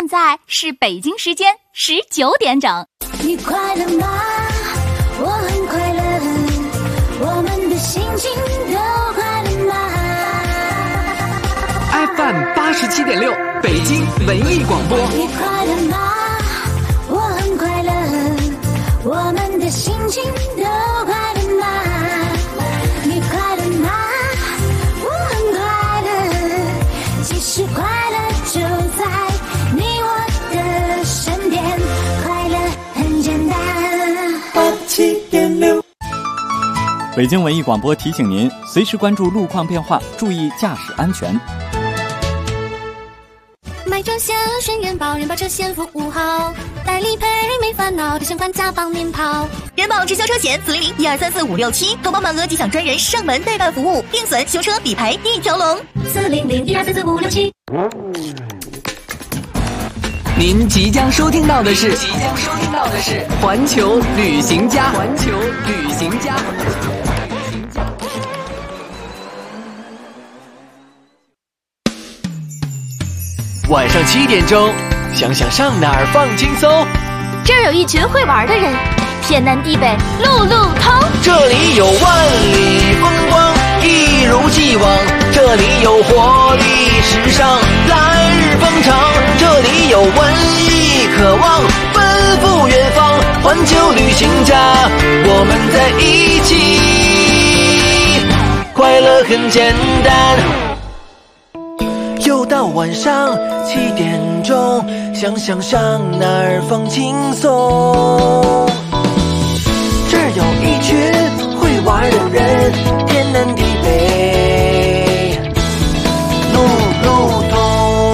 现在是北京时间19点整。 你快乐吗？我很快乐，我们的心情都快乐吗 ？FM 87.6，北京文艺广播。 你快乐吗？我很快乐，我们的心情都快乐吗？你快乐吗？我很快乐，其实快乐就在你我的身边，快乐很简单。87.6， 北京文艺广播提醒您，随时关注路况变化，注意驾驶安全。 买车险选人保，人保车险服务好，代理赔没烦恼，这险款家帮您跑。 人保直销车险400-1234567，投保满额即享专人上门代办服务，定损修车理赔一条龙。 400-1234567。 您即将收听到的是环球旅行家。晚上7点钟，想想上哪儿放轻松。 这儿有一群会玩的人，天南地北路路通。 这里有万里风光，一如既往。这里有活力时尚，来日方长。这里有文艺渴望，奔赴远方。环球旅行家，我们在一起，快乐很简单。又到晚上7点钟，想想上哪儿放轻松。这儿有一群会玩的人，天南地北路路通。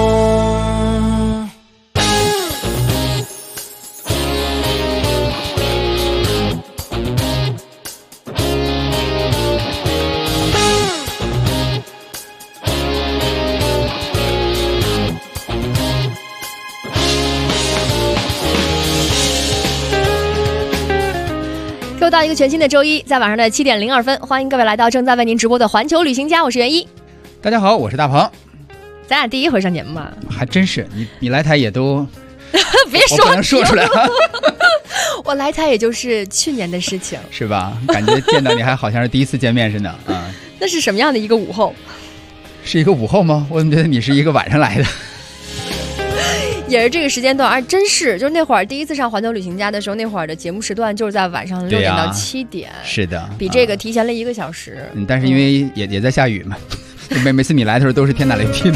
又到一个全新的周一，在晚上的7点02分，欢迎各位来到正在为您直播的环球旅行家，我是袁一。 大家好，我是大鹏。 咱俩第一回上节目嘛， 还真是你来台也都别说， 我不能说出来了。 我来台也就是去年的事情， 是吧？感觉见到你还好像是第一次见面似的啊。 那是什么样的一个午后？ 是一个午后吗？我怎么觉得你是一个晚上来的？ 也是这个时间段，真是就是那会儿第一次上环球旅行家的时候，那会儿的节目时段就是在晚上6点到7点， 是的， 比这个提前了1个小时。 但是因为也在下雨嘛，每次你来的时候都是天打雷劈的。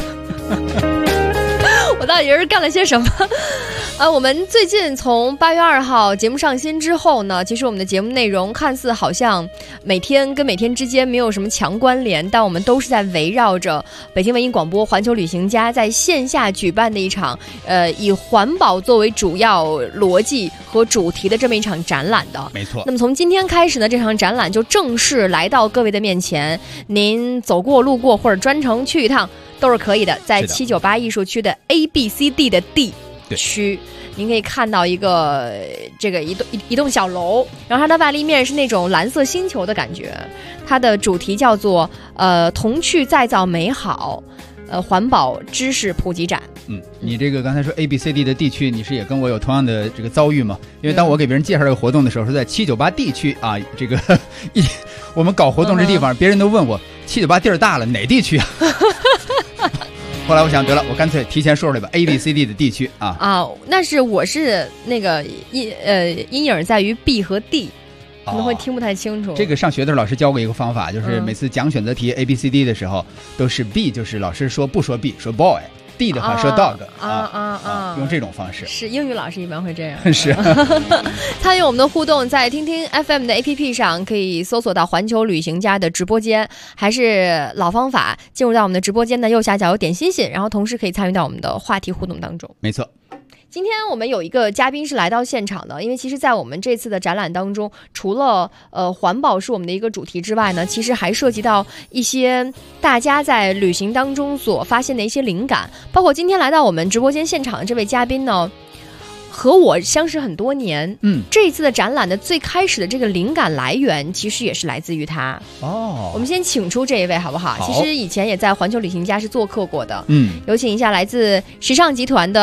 我到底是干了些什么？我们最近从8月2号节目上新之后呢，其实我们的节目内容看似好像每天跟每天之间没有什么强关联，但我们都是在围绕着北京文艺广播环球旅行家在线下举办的一场以环保作为主要逻辑和主题的这么一场展览的。 没错。 那么从今天开始呢，这场展览就正式来到各位的面前，您走过路过或者专程去一趟都是可以的。在798艺术区的 ABCD 的 D区，您可以看到一个一栋小楼，然后它的外立面是那种蓝色星球的感觉，它的主题叫做童趣再造美好，环保知识普及展。 你这个刚才说 ABCD 的地区，你是也跟我有同样的这个遭遇吗？因为当我给别人介绍这个活动的时候，是在798地区啊，这个我们搞活动这地方，别人都问我798地儿大了，哪地区啊？后来我想得了，我干脆提前说出来吧 ，ABCD 的地区啊。 那是我是那个阴影在于 B 和 D。可能会听不太清楚。 这个上学的时候老师教过一个方法，就是每次讲选择题 ABCD 的时候，都是 B， 就是老师说不说 B， 说 boy。D 的话说 dog 用这种方式。 是英语老师一般会这样。 是。 参与我们的互动，在听听 FM 的 APP 上可以搜索到环球旅行家的直播间，还是老方法，进入到我们的直播间的右下角有点心心，然后同时可以参与到我们的话题互动当中。 没错。 今天我们有一个嘉宾是来到现场的，因为其实在我们这次的展览当中，除了环保是我们的一个主题之外呢，其实还涉及到一些大家在旅行当中所发现的一些灵感，包括今天来到我们直播间现场的这位嘉宾呢，和我相识很多年。这一次的展览的最开始的这个灵感来源其实也是来自于他。我们先请出这一位好不好？其实以前也在环球旅行家是做客过的。有请一下来自时尚集团的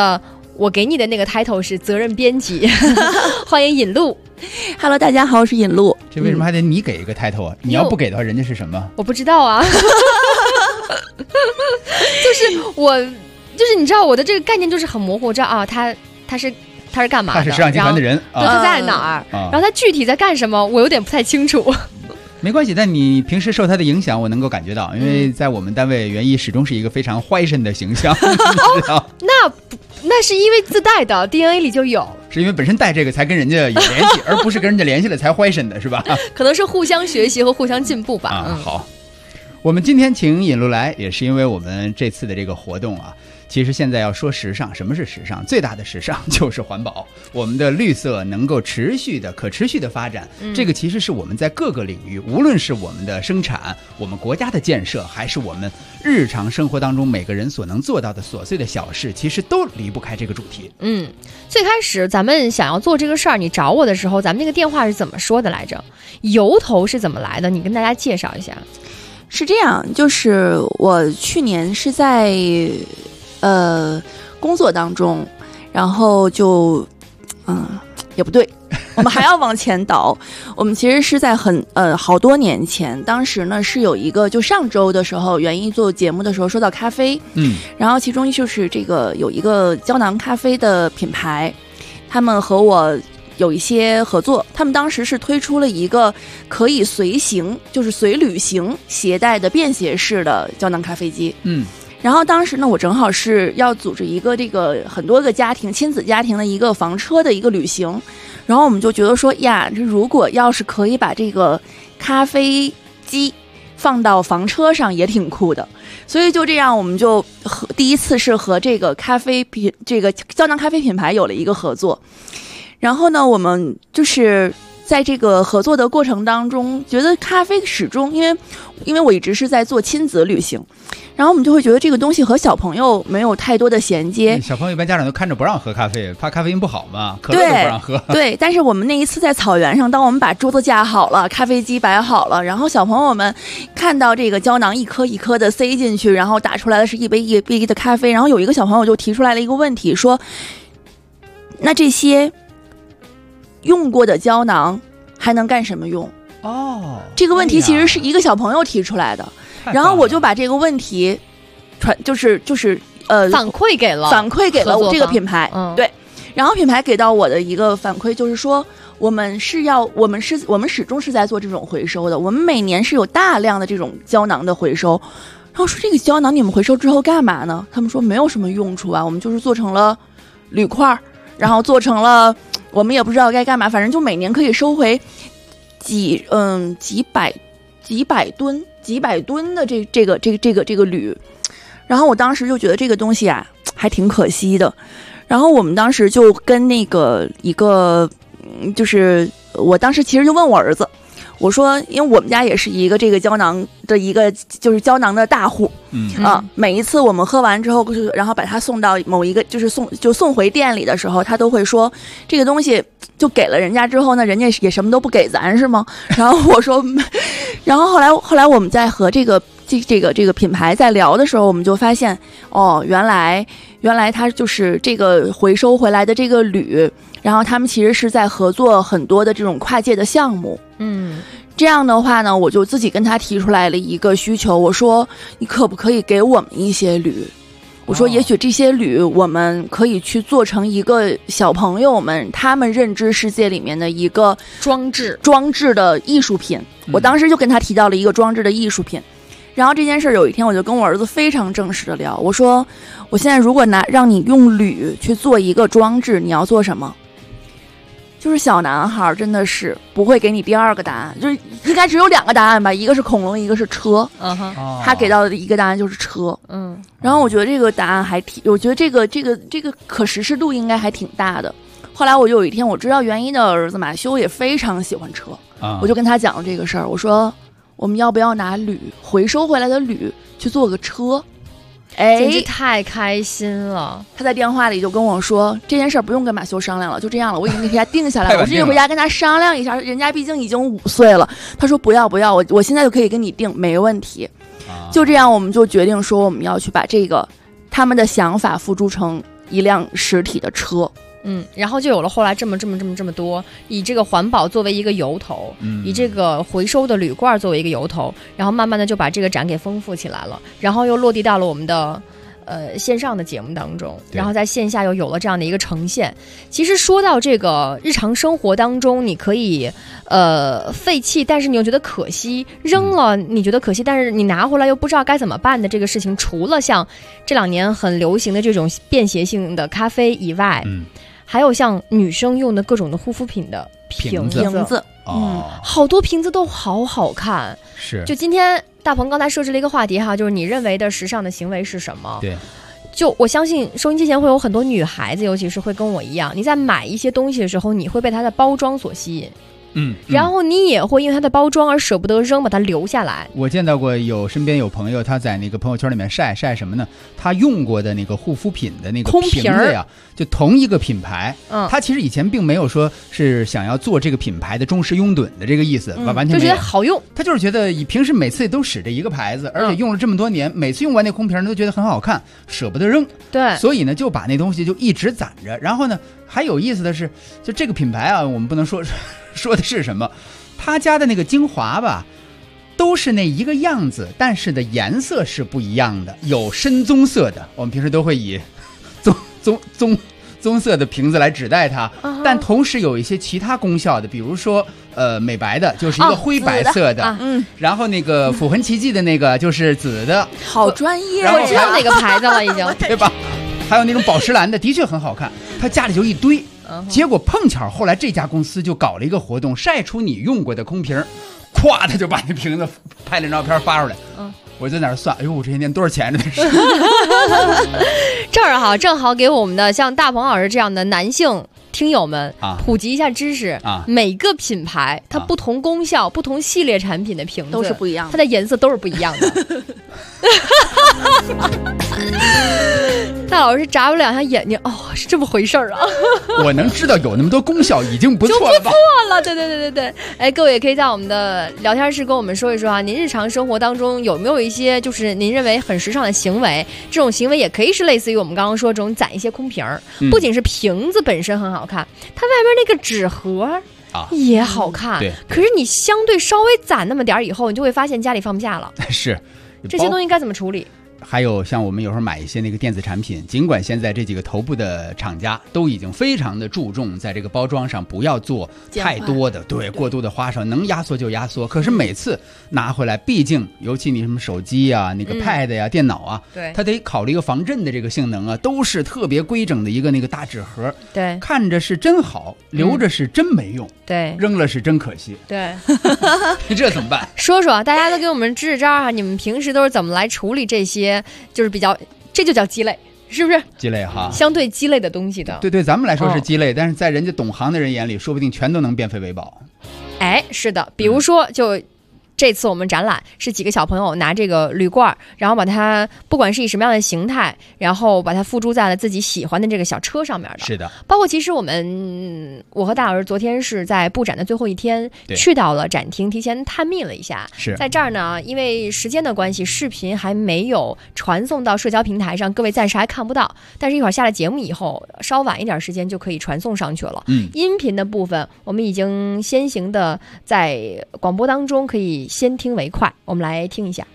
我给你的那个 title 是责任编辑，欢迎尹露。 Hello， 大家好，我是尹露。 这为什么还得你给一个 title 啊？你要不给的话，人家是什么？ 我不知道啊。就是你知道我的这个概念就是很模糊，我知道啊，他是干嘛的？ 他是时尚集团的人， 对，他在哪儿？然后他具体在干什么，我有点不太清楚。 没关系，但你平时受他的影响，我能够感觉到，因为在我们单位，袁一始终是一个非常坏身的形象。你知道？ 那是因为自带的 DNA 里就有， 是因为本身带这个才跟人家有联系，而不是跟人家联系了才坏身的，是吧？ 可能是互相学习和互相进步吧。 好，我们今天请尹露来，也是因为我们这次的这个活动啊。其实现在要说时尚，什么是时尚？最大的时尚就是环保，我们的绿色能够可持续的发展，这个其实是我们在各个领域，无论是我们的生产、我们国家的建设，还是我们日常生活当中每个人所能做到的琐碎的小事，其实都离不开这个主题。 最开始咱们想要做这个事儿，你找我的时候，咱们那个电话是怎么说的来着？由头是怎么来的？你跟大家介绍一下。 是这样，就是我去年是在工作当中，然后就也不对，我们还要往前倒。我们其实是在好多年前，当时呢是有一个，就上周的时候，袁一做节目的时候说到咖啡，然后其中就是这个有一个胶囊咖啡的品牌，他们和我有一些合作，他们当时是推出了一个可以随行，就是随旅行携带的便携式的胶囊咖啡机。然后当时呢，我正好是要组织一个这个很多个家庭亲子家庭的一个房车的一个旅行，然后我们就觉得说呀，这如果要是可以把这个咖啡机放到房车上也挺酷的，所以就这样，我们就第一次是和这个这个胶囊咖啡品牌有了一个合作。然后呢，我们就是在这个合作的过程当中，觉得咖啡始终因为我一直是在做亲子旅行，然后我们就会觉得这个东西和小朋友没有太多的衔接。 小朋友一般家长都看着不让喝咖啡，怕咖啡因不好嘛，可乐都不让喝。 对，但是我们那一次在草原上，当我们把桌子架好了，咖啡机摆好了，然后小朋友们看到这个胶囊一颗一颗的塞进去，然后打出来的是一杯一杯的咖啡，然后有一个小朋友就提出来了一个问题，说那这些用过的胶囊还能干什么用？这个问题其实是一个小朋友提出来的，然后我就把这个问题就是反馈给了我这个品牌，对，然后品牌给到我的一个反馈就是说，我们始终是在做这种回收的，我们每年是有大量的这种胶囊的回收。然后说这个胶囊你们回收之后干嘛呢？他们说没有什么用处啊，我们就是做成了铝块，然后做成了。我们也不知道该干嘛，反正就每年可以收回几百吨的这个铝。然后我当时就觉得这个东西啊还挺可惜的。然后我们当时就跟那个就是我当时其实就问我儿子，我说因为我们家也是一个这个胶囊的一个就是胶囊的大户，每一次我们喝完之后，然后把它送到某一个就是送回店里的时候，他都会说这个东西就给了人家之后呢，人家也什么都不给咱是吗？然后我说，然后后来我们在和这个品牌在聊的时候，我们就发现原来它就是这个回收回来的这个铝，然后他们其实是在合作很多的这种跨界的项目。这样的话呢，我就自己跟他提出来了一个需求，我说你可不可以给我们一些铝？我说也许这些铝我们可以去做成一个小朋友们他们认知世界里面的一个装置的艺术品。我当时就跟他提到了一个装置的艺术品。然后这件事有一天我就跟我儿子非常正式的聊，我说我现在如果让你用铝去做一个装置，你要做什么？就是小男孩真的是不会给你第二个答案，就是应该只有两个答案吧，一个是恐龙，一个是车。他给到的一个答案就是车。然后我觉得这个答案我觉得这个可实施度应该还挺大的。后来我有一天我知道袁一的儿子马修也非常喜欢车，我就跟他讲了这个事儿，我说我们要不要拿铝回收回来的铝去做个车？ 简直太开心了。 他在电话里就跟我说这件事儿不用跟马修商量了，就这样了，我已经给他定下来了。我直接回家跟他商量一下，人家毕竟已经5岁了。他说不要，我现在就可以跟你定，没问题。就这样我们就决定说我们要去把这个他们的想法付诸成一辆实体的车。 然后就有了后来这么多，以这个环保作为一个由头，以这个回收的铝罐作为一个由头，然后慢慢的就把这个展给丰富起来了，然后又落地到了我们的线上的节目当中，然后在线下又有了这样的一个呈现。其实说到这个日常生活当中，你可以废弃，但是你又觉得可惜，扔了你觉得可惜，但是你拿回来又不知道该怎么办的这个事情，除了像这2年很流行的这种便携性的咖啡以外，还有像女生用的各种的护肤品的瓶子，好多瓶子都好好看。 是， 就今天大鹏刚才设置了一个话题哈，就是你认为的时尚的行为是什么？ 对， 就我相信收音机前会有很多女孩子，尤其是会跟我一样，你在买一些东西的时候，你会被它的包装所吸引。然后你也会因为它的包装而舍不得扔，把它留下来。 我见到过身边有朋友，他在那个朋友圈里面晒什么呢？他用过的那个护肤品的那个瓶子呀，就同一个品牌。他其实以前并没有说是想要做这个品牌的忠实拥趸的这个意思，完全没有， 就觉得好用。 他就是觉得平时每次都使这一个牌子，而且用了这么多年，每次用完那空瓶都觉得很好看，舍不得扔。 对， 所以呢就把那东西就一直攒着。然后呢，还有意思的是，就这个品牌啊，我们不能说的是什么，他家的那个精华吧，都是那一个样子，但是的颜色是不一样的，有深棕色的，我们平时都会以棕色的瓶子来指代它，但同时有一些其他功效的，比如说美白的就是一个灰白色的，然后那个抚痕奇迹的那个就是紫的， 好专业， 我知道哪个牌子了已经， 对吧？还有那种宝石蓝的，的确很好看，他家里就一堆。结果碰巧后来这家公司就搞了一个活动，晒出你用过的空瓶，咵他就把那瓶子拍了照片发出来。我在那儿算，哎呦，我这些年多少钱这是？ 这儿哈，正好给我们的像大鹏老师这样的男性听友们普及一下知识每个品牌它不同功效、不同系列产品的瓶子都是不一样的， 它的颜色都是不一样的。大老师眨巴2下眼睛，是这么回事儿啊！ 我能知道有那么多功效已经不错了吧？ 就不错了，对。哎，各位也可以在我们的聊天室跟我们说一说啊，您日常生活当中有没有一些就是您认为很时尚的行为？这种行为也可以是类似于我们刚刚说这种攒一些空瓶儿，不仅是瓶子本身很好看，它外边那个纸盒也好看。 对， 可是你相对稍微攒那么点儿以后，你就会发现家里放不下了。 是， 这些东西该怎么处理？ 还有像我们有时候买一些那个电子产品，尽管现在这几个头部的厂家都已经非常的注重在这个包装上不要做太多的过度的花哨，能压缩就压缩，可是每次拿回来，毕竟尤其你什么手机啊、那个 pad 呀、电脑啊， 对， 它得考虑一个防震的这个性能啊，都是特别规整的一个那个大纸盒， 对， 看着是真好，留着是真没用， 对， 扔了是真可惜， 对。 这怎么办？ 说说大家都给我们支支招啊！你们平时都是怎么来处理这些就是比较，这就叫鸡肋，是不是？ 鸡肋哈， 相对鸡肋的东西的。 对，咱们来说是鸡肋，但是在人家懂行的人眼里，说不定全都能变废为宝。 哎，是的，比如说就。这次我们展览是几个小朋友拿这个铝罐，然后把它不管是以什么样的形态，然后把它附注在了自己喜欢的这个小车上面的。 是的， 包括其实我和大老师昨天是在布展的最后一天去到了展厅，提前探秘了一下。 是在这儿呢，因为时间的关系，视频还没有传送到社交平台上，各位暂时还看不到。但是一会儿下了节目以后，稍晚一点时间就可以传送上去了。音频的部分我们已经先行的在广播当中可以先听为快，我们来听一下。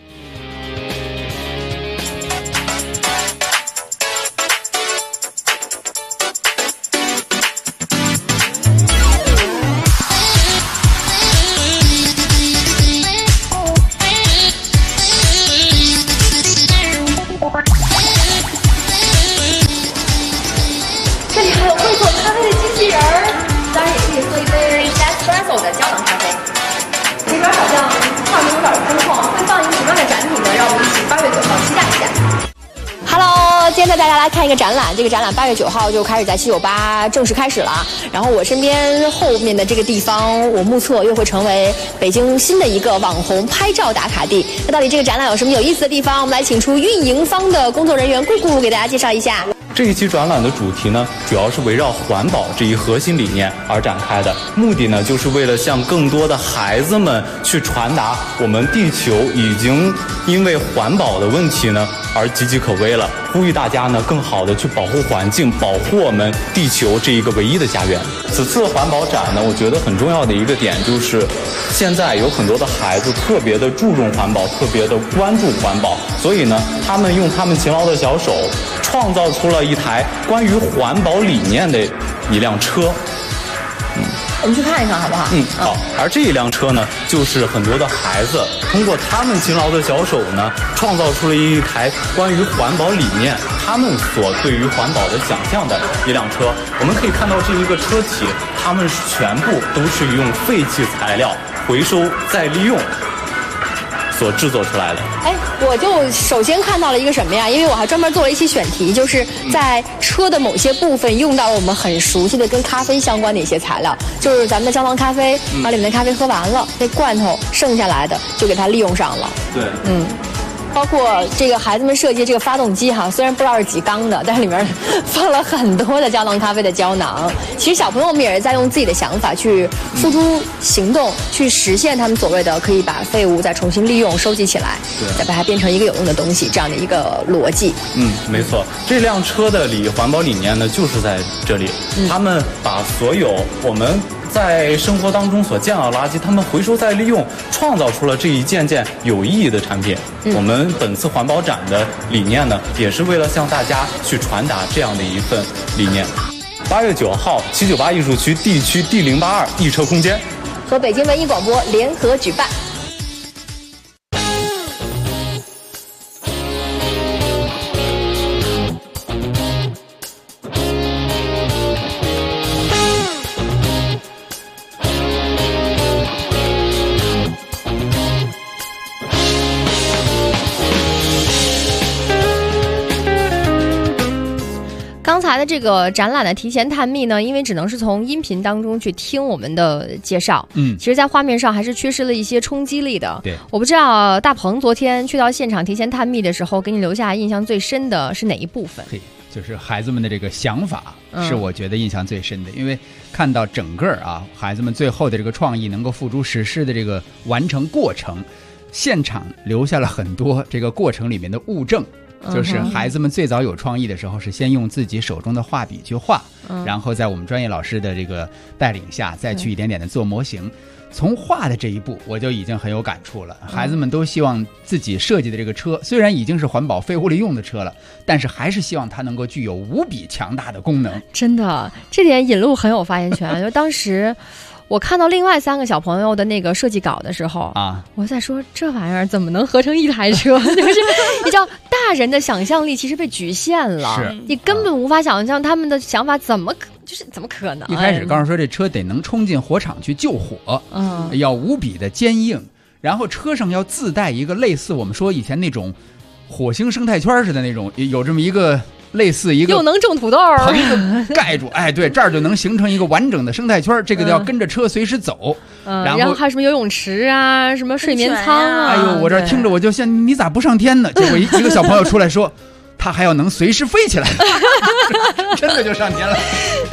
这里还有会做咖啡的机器人儿，当然也可以喝一杯 Nespresso 的胶囊咖啡。这边好像画面有点空旷，会放一个什么样的展品呢？让我们一起8月9号期待一下。Hello， 今天带大家来看一个展览，这个展览8月9号就开始在798正式开始了。然后我身边后面的这个地方，我目测又会成为北京新的一个网红拍照打卡地。那到底这个展览有什么有意思的地方？我们来请出运营方的工作人员顾顾给大家介绍一下。 这一期展览的主题呢，主要是围绕环保这一核心理念而展开的，目的呢，就是为了向更多的孩子们去传达，我们地球已经因为环保的问题呢， 而岌岌可危了。呼吁大家呢，更好的去保护环境，保护我们地球这一个唯一的家园。此次环保展呢，我觉得很重要的一个点就是，现在有很多的孩子特别的注重环保，特别的关注环保，所以呢，他们用他们勤劳的小手，创造出了一台关于环保理念的一辆车。 我们去看一看好不好？ 好。而这一辆车呢，就是很多的孩子通过他们勤劳的小手呢，创造出了一台关于环保理念，他们所对于环保的想象的一辆车。我们可以看到这一个车体，他们全部都是用废弃材料回收再利用所制作出来的。 我就首先看到了一个什么呀？因为我还专门做了一期选题，就是在车的某些部分用到了我们很熟悉的跟咖啡相关的一些材料，就是咱们的胶囊咖啡，把里面的咖啡喝完了，那罐头剩下来的就给它利用上了。 对， 包括这个孩子们设计这个发动机哈，虽然不知道是几缸的，但是里面放了很多的胶囊咖啡的胶囊。其实小朋友们也是在用自己的想法去付诸行动，去实现他们所谓的可以把废物再重新利用、收集起来，再把它变成一个有用的东西这样的一个逻辑。 没错，这辆车的环保理念呢，就是在这里，他们把所有我们在生活当中所见到的垃圾，他们回收再利用，创造出了这一件件有意义的产品。我们本次环保展的理念呢，也是为了向大家去传达这样的一份理念。8月9号，798艺术区地区D082易车空间和北京文艺广播联合举办。刚才的这个展览的提前探秘呢，因为只能是从音频当中去听我们的介绍，其实在画面上还是缺失了一些冲击力的。 对， 我不知道大鹏昨天去到现场提前探秘的时候，给你留下印象最深的是哪一部分？ 就是孩子们的这个想法是我觉得印象最深的，因为看到整个孩子们最后的这个创意能够付诸实施的这个完成过程，现场留下了很多这个过程里面的物证。就是孩子们最早有创意的时候，是先用自己手中的画笔去画，然后在我们专业老师的这个带领下，再去一点点的做模型。从画的这一步，我就已经很有感触了。孩子们都希望自己设计的这个车，虽然已经是环保废物利用的车了，但是还是希望它能够具有无比强大的功能。 真的，这点引路很有发言权。就当时我看到另外3个小朋友的那个设计稿的时候我在说这玩意儿怎么能合成一台车？就是你知道，大人的想象力其实被局限了，你根本无法想象他们的想法怎么可能。 一开始告诉说这车得能冲进火场去救火，要无比的坚硬，然后车上要自带一个类似我们说以前那种火星生态圈似的那种，有这么一个。类似一个又能种土豆棚子盖住，对，这儿就能形成一个完整的生态圈。这个要跟着车随时走， 然后还有什么游泳池啊，什么睡眠舱啊。 哎呦，我这听着我就像你咋不上天呢？结果一个小朋友出来说，他还要能随时飞起来，真的就上天了。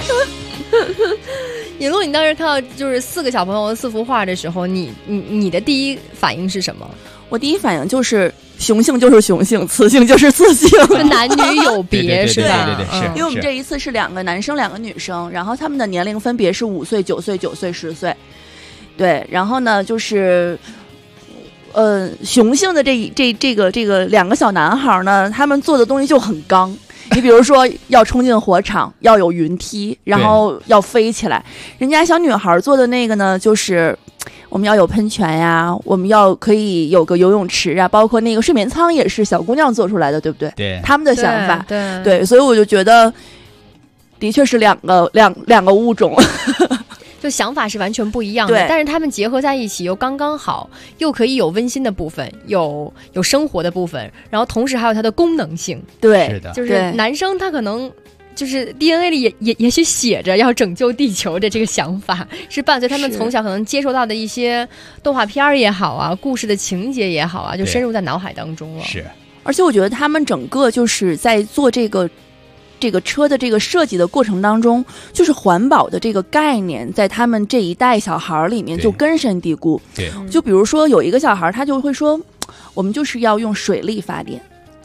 尹路，你当时看到就是4个小朋友的4幅画的时候，你的第一反应是什么？ 我第一反应就是雄性就是雄性，雌性就是雌性， 男女有别是吧？ 对，是。 因为我们这一次是2个男生2个女生，然后他们的年龄分别是5岁、9岁、9岁、10岁。对，然后呢就是雄性的这个2个小男孩呢，他们做的东西就很刚。你比如说要冲进火场，要有云梯，然后要飞起来。人家小女孩做的那个呢，就是我们要有喷泉呀，我们要可以有个游泳池啊，包括那个睡眠舱也是小姑娘做出来的，对不对？ 对， 他们的想法， 对， 所以我就觉得的确是两个物种。 就想法是完全不一样的，但是他们结合在一起又刚刚好，又可以有温馨的部分，有生活的部分，然后同时还有它的功能性。 对， 是的， 就是男生他可能就是 DNA 里也许写着要拯救地球的这个想法，是伴随他们从小可能接受到的一些动画片也好啊，故事的情节也好啊，就深入在脑海当中了。 是， 而且我觉得他们整个就是在做这个车的这个设计的过程当中，就是环保的这个概念在他们这一代小孩里面就根深蒂固。 对， 就比如说有一个小孩他就会说，我们就是要用水力发电。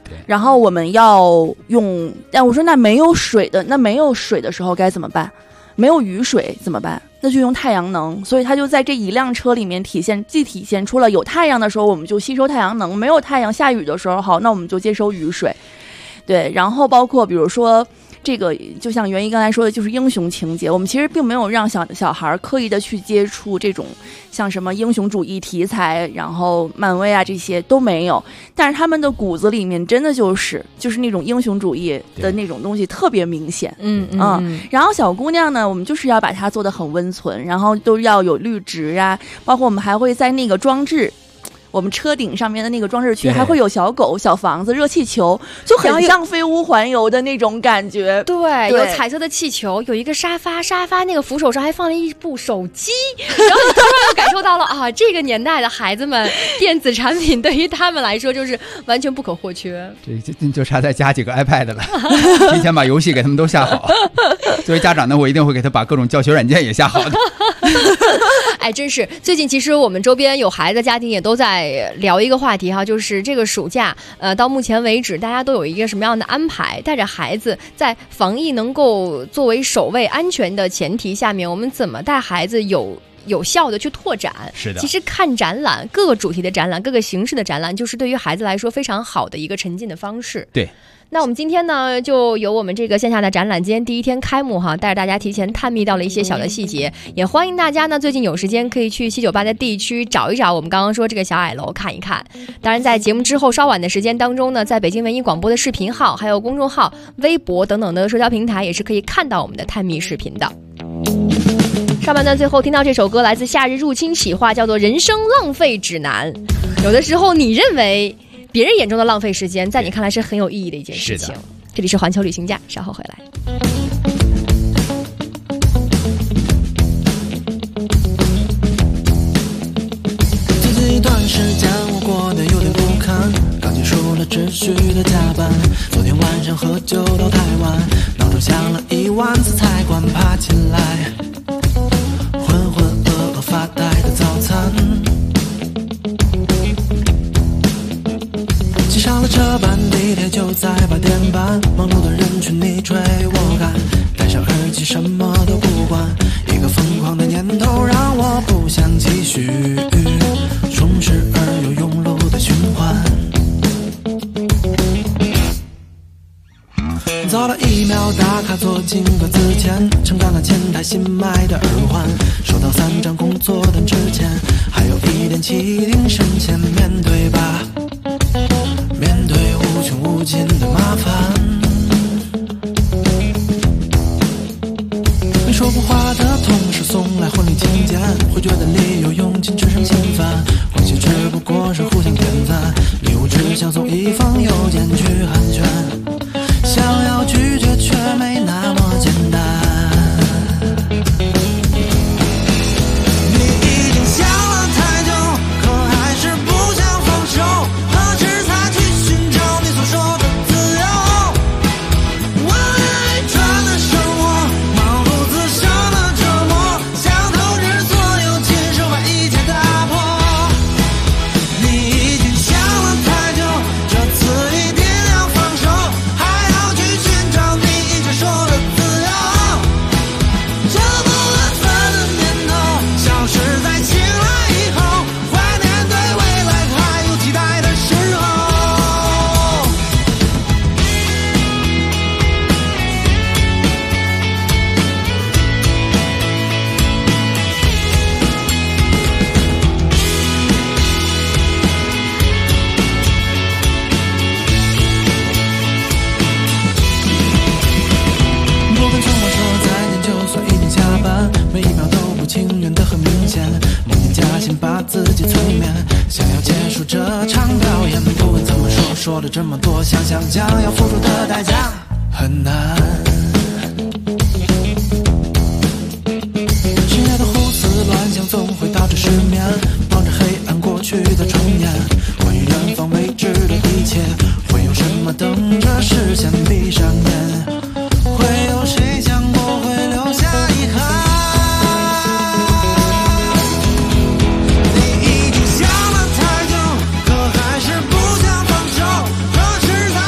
然后我们要用，我说那没有水的时候该怎么办？没有雨水怎么办？那就用太阳能。所以它就在这一辆车里面体现出了有太阳的时候我们就吸收太阳能，没有太阳下雨的时候好，那我们就接收雨水。对，然后包括比如说这个就像袁一刚才说的，就是英雄情节，我们其实并没有让小孩刻意的去接触这种像什么英雄主义题材，然后漫威啊这些都没有，但是他们的骨子里面真的就是那种英雄主义的那种东西特别明显。然后小姑娘呢，我们就是要把它做得很温存，然后都要有绿植啊，包括我们还会在那个装置。我们车顶上面的那个装饰区还会有小狗、小房子、热气球，就很像飞屋环游的那种感觉。 对，有彩色的气球，有一个沙发那个扶手上还放了一部手机，然后你突然又感受到了啊，这个年代的孩子们，电子产品对于他们来说就是完全不可或缺。 这就差再加几个 iPad 了，提前把游戏给他们都下好。作为家长呢，我一定会给他把各种教学软件也下好的。 哎，真是最近其实我们周边有孩子的家庭也都在聊一个话题哈，就是这个暑假到目前为止大家都有一个什么样的安排，带着孩子在防疫能够作为首位安全的前提下面，我们怎么带孩子有效的去拓展。 是的， 其实看展览，各个主题的展览，各个形式的展览，就是对于孩子来说非常好的一个沉浸的方式。 对， 那我们今天呢，就有我们这个线下的展览，今天第一天开幕哈，带着大家提前探秘到了一些小的细节，也欢迎大家呢，最近有时间可以去798的地区找一找我们刚刚说这个小矮楼看一看。当然，在节目之后稍晚的时间当中呢，在北京文艺广播的视频号、还有公众号、微博等等的社交平台，也是可以看到我们的探秘视频的。上半段最后听到这首歌，来自夏日入侵企划，叫做《人生浪费指南》。有的时候你认为别人眼中的浪费时间，在你看来是很有意义的一件事情。这里是环球旅行家，稍后回来。 最近一段时间我过得有点不堪，刚结束了持续的加班，昨天晚上喝酒到太晚，闹钟响了1万次才敢爬起来，浑浑噩噩发呆的早餐。骑上了车班，地铁就在8点半，忙碌的人群你追我赶，戴上耳机什么都不管，一个疯狂的念头让我不想继续充实而又庸碌的循环。早了1秒打卡做进格子前，撑干了前台新买的耳环，收到3张工作单之前，还有一点气定神闲，面对吧，面对无穷无尽的麻烦。没说过话的同事送来婚礼请柬，会觉得理由用尽只剩心烦，关系只不过是互相点赞，礼物只想送一封邮件去寒暄，想要拒绝却没那么简单。你已经想了太久，可还是不想放手，何时才去寻找你所说的自由？我愿意转的生活，忙碌自伤的折磨，想透支所有，亲手把一切打破。你已经想了太久，这次一定要放手，还要去寻找你一直说的自由。这不安分的念头消失在醒来以后，怀念对未来还有期待的时候。不跟从我说再见，就算已经下班，每一秒都不情愿的很明显，梦见加薪把自己催眠，想要结束这场表演。不管怎么说，说了这么多，想想将要付出的代价很难。深夜的胡思乱想总会导致失眠，望着黑暗过去的重演，关于远方未知的一切，会有什么等着实现？闭上眼，会有谁想过会留下遗憾？你已经想了太久，可还是不想放手，何时才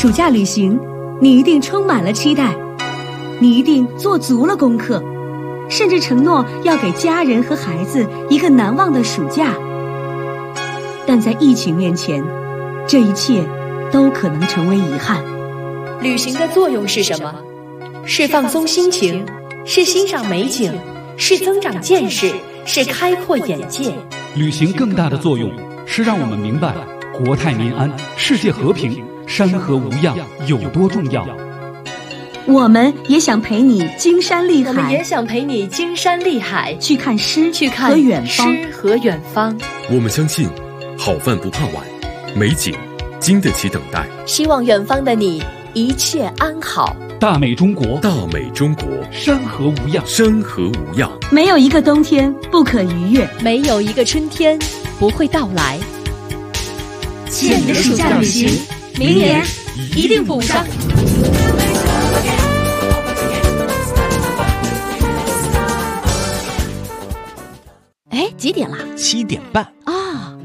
暑假旅行，你一定充满了期待，你一定做足了功课，甚至承诺要给家人和孩子一个难忘的暑假。但在疫情面前，这一切都可能成为遗憾。 旅行的作用是什么？是放松心情，是欣赏美景，是增长见识，是开阔眼界。 旅行更大的作用是让我们明白国泰民安、世界和平、山河无恙有多重要。 我们也想陪你经山历海， 我们也想陪你经山历海， 去看诗， 去看和远方， 诗和远方。 我们相信，好饭不怕晚，美景经得起等待。 希望远方的你一切安好。 大美中国， 大美中国， 山河无恙， 山河无恙。 没有一个冬天不可逾越， 没有一个春天不会到来。 欠你的暑假旅行，明年一定补上。 哎，几点了 ？7点半啊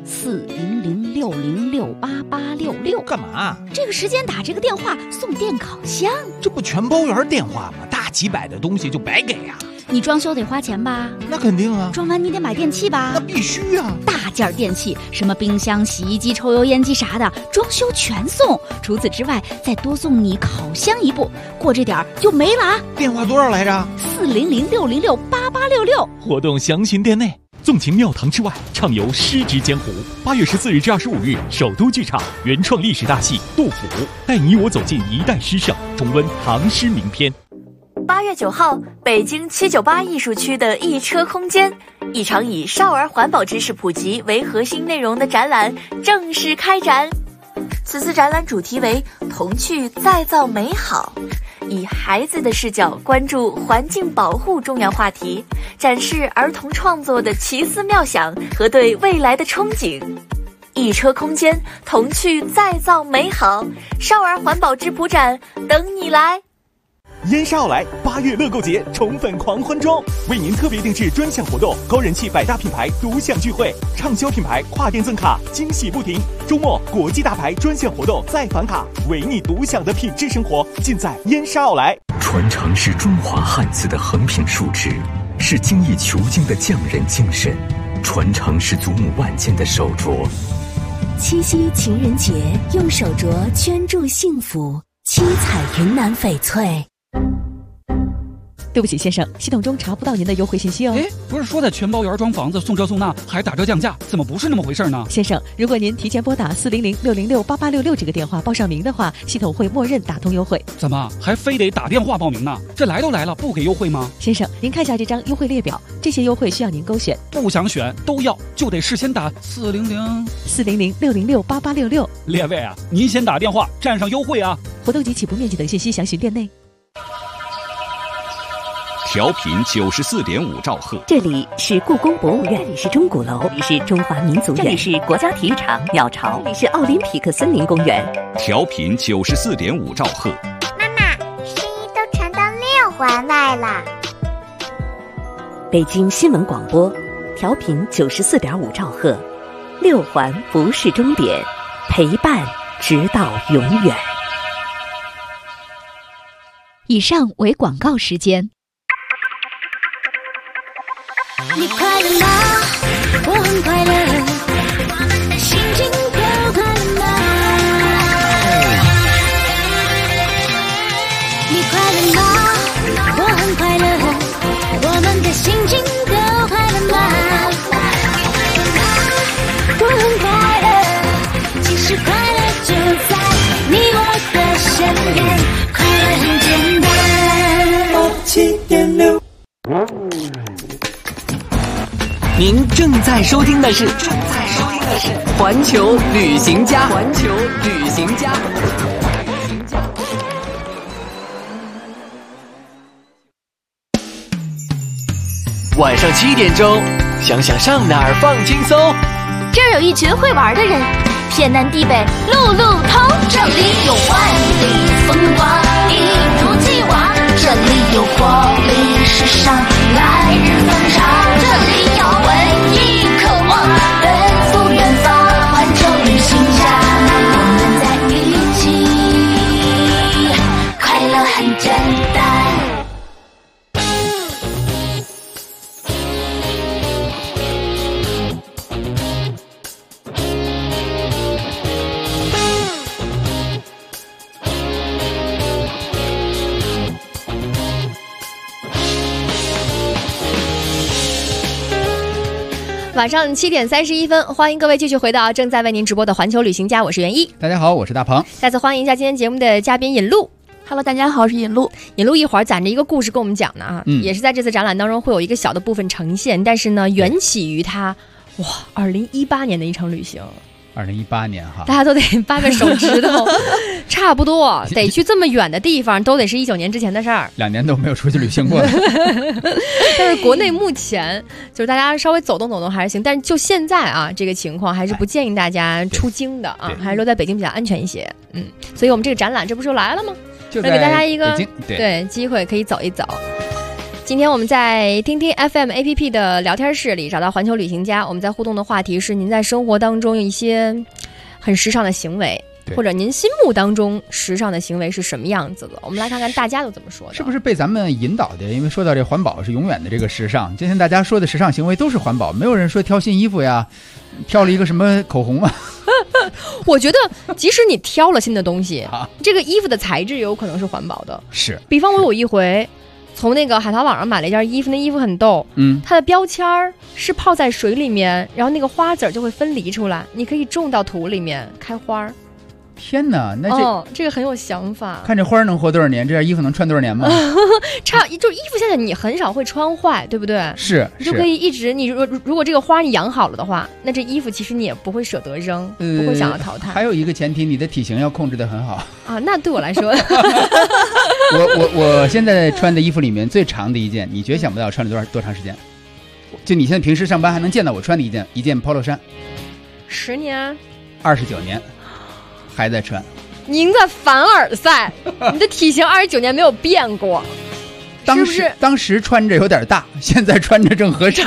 ！40060688866， 干嘛？ 这个时间打这个电话送电烤箱， 这不全包圆电话吗？大几百的东西就白给呀！ 你装修得花钱吧？ 那肯定啊！ 装完你得买电器吧？ 那必须啊！ 大件电器，什么冰箱、洗衣机、抽油烟机啥的，装修全送。除此之外，再多送你烤箱一部，过这点就没了啊！ 电话多少来着 ？40060688866。 活动详询店内。纵情庙堂之外，畅游诗之江湖。8月14日至25日，首都剧场原创历史大戏《杜甫》，带你我走进一代诗圣，重温唐诗名篇。 8月9号，北京798艺术区的一车空间，一场以少儿环保知识普及为核心内容的展览正式开展。此次展览主题为“童趣再造美好”，以孩子的视角关注环境保护重要话题，展示儿童创作的奇思妙想和对未来的憧憬。一车空间，童趣再造美好，少儿环保质朴展等你来。 燕莎奥莱8月乐购节宠粉狂欢装，为您特别定制专项活动，高人气百大品牌独享聚会，畅销品牌跨店赠卡，惊喜不停。周末国际大牌专项活动再返卡，为你独享的品质生活尽在燕莎奥莱。 传承是中华汉字的横平竖直，是精益求精的匠人精神，传承是祖母万千的手镯。 七夕情人节，用手镯圈住幸福，七彩云南翡翠。 对不起，先生，系统中查不到您的优惠信息哦。 哎，不是说在全包圆装房子送这送那还打折降价，怎么不是那么回事呢？ 先生，如果您提前拨打40060688866这个电话报上名的话，系统会默认打通优惠。 怎么还非得打电话报名呢？这来都来了，不给优惠吗？ 先生，您看一下这张优惠列表，这些优惠需要您勾选。 不想选都要，就得事先打 40060688866。 列位啊，您先打电话占上优惠啊！ 活动及起步面积等信息详询店内。 调频94.5兆赫， 这里是故宫博物院，这里是钟鼓楼，这里是中华民族院，这里是国家体育场鸟巢，这里是奥林匹克森林公园。 调频94.5兆赫。 妈妈，声音都传到6环外了。 北京新闻广播，调频94.5兆赫，6环不是终点，陪伴直到永远。 以上为广告时间。 你快乐吗？我很快乐，我们的心情都快乐吗？你快乐吗？我很快乐，我们的心情都快乐吗？我很快乐，其实快乐就在你我的身边，快乐很简单。7.6。 您正在收听的是环球旅行家。环球旅行家。晚上7点钟，想想上哪儿放轻松。 这儿有一群会玩的人，天南地北路路通。这里有万里风光，一如既往。这里有活力时尚，来日方长。这里有文艺渴望，奔赴远方。环球旅行家，我们在一起。 晚上7点31分，欢迎各位继续回到正在为您直播的环球旅行家，我是袁一。 大家好，我是大鹏。 再次欢迎一下今天节目的嘉宾尹路。 Hello， 大家好，我是尹路。 尹路一会儿攒着一个故事跟我们讲呢啊，也是在这次展览当中会有一个小的部分呈现，但是呢，缘起于他2018年的一场旅行。 2018年哈， 大家都得掰掰手指头，差不多得去这么远的地方，都得是19年之前的事儿。 2年都没有出去旅行过了。 但是国内目前就是大家稍微走动走动还是行，但是就现在啊这个情况还是不建议大家出京的啊，还是留在北京比较安全一些。所以我们这个展览这不是又来了吗？ 就给大家一个对机会可以走一走。今天我们在听听 FM APP 的聊天室里找到环球旅行家，我们在互动的话题是您在生活当中有一些很时尚的行为，或者您心目当中时尚的行为是什么样子的？我们来看看大家都怎么说的。 是不是被咱们引导的？因为说到这环保是永远的这个时尚，今天大家说的时尚行为都是环保，没有人说挑新衣服呀，挑了一个什么口红啊。 我觉得即使你挑了新的东西，这个衣服的材质也有可能是环保的。 是， 比方我有一回从那个海淘网上买了一件衣服，那衣服很逗，它的标签是泡在水里面，然后那个花籽就会分离出来，你可以种到土里面开花。 天哪，那这个很有想法。 看这花能活多少年，这件衣服能穿多少年吗？ 就是衣服现在你很少会穿坏，对不对？ 是， 就可以一直你如果这个花你养好了的话，那这衣服其实你也不会舍得扔，不会想要淘汰。 还有一个前提，你的体型要控制得很好啊。那对我来说， 我现在穿的衣服里面最长的一件，你绝想不到穿了多长时间？就你现在平时上班还能见到我穿的一件 polo 衫 ，10年 ，29年。还在穿， 您在凡尔赛，你的体型29年没有变过，是不是？ 当时穿着有点大，现在穿着正合适，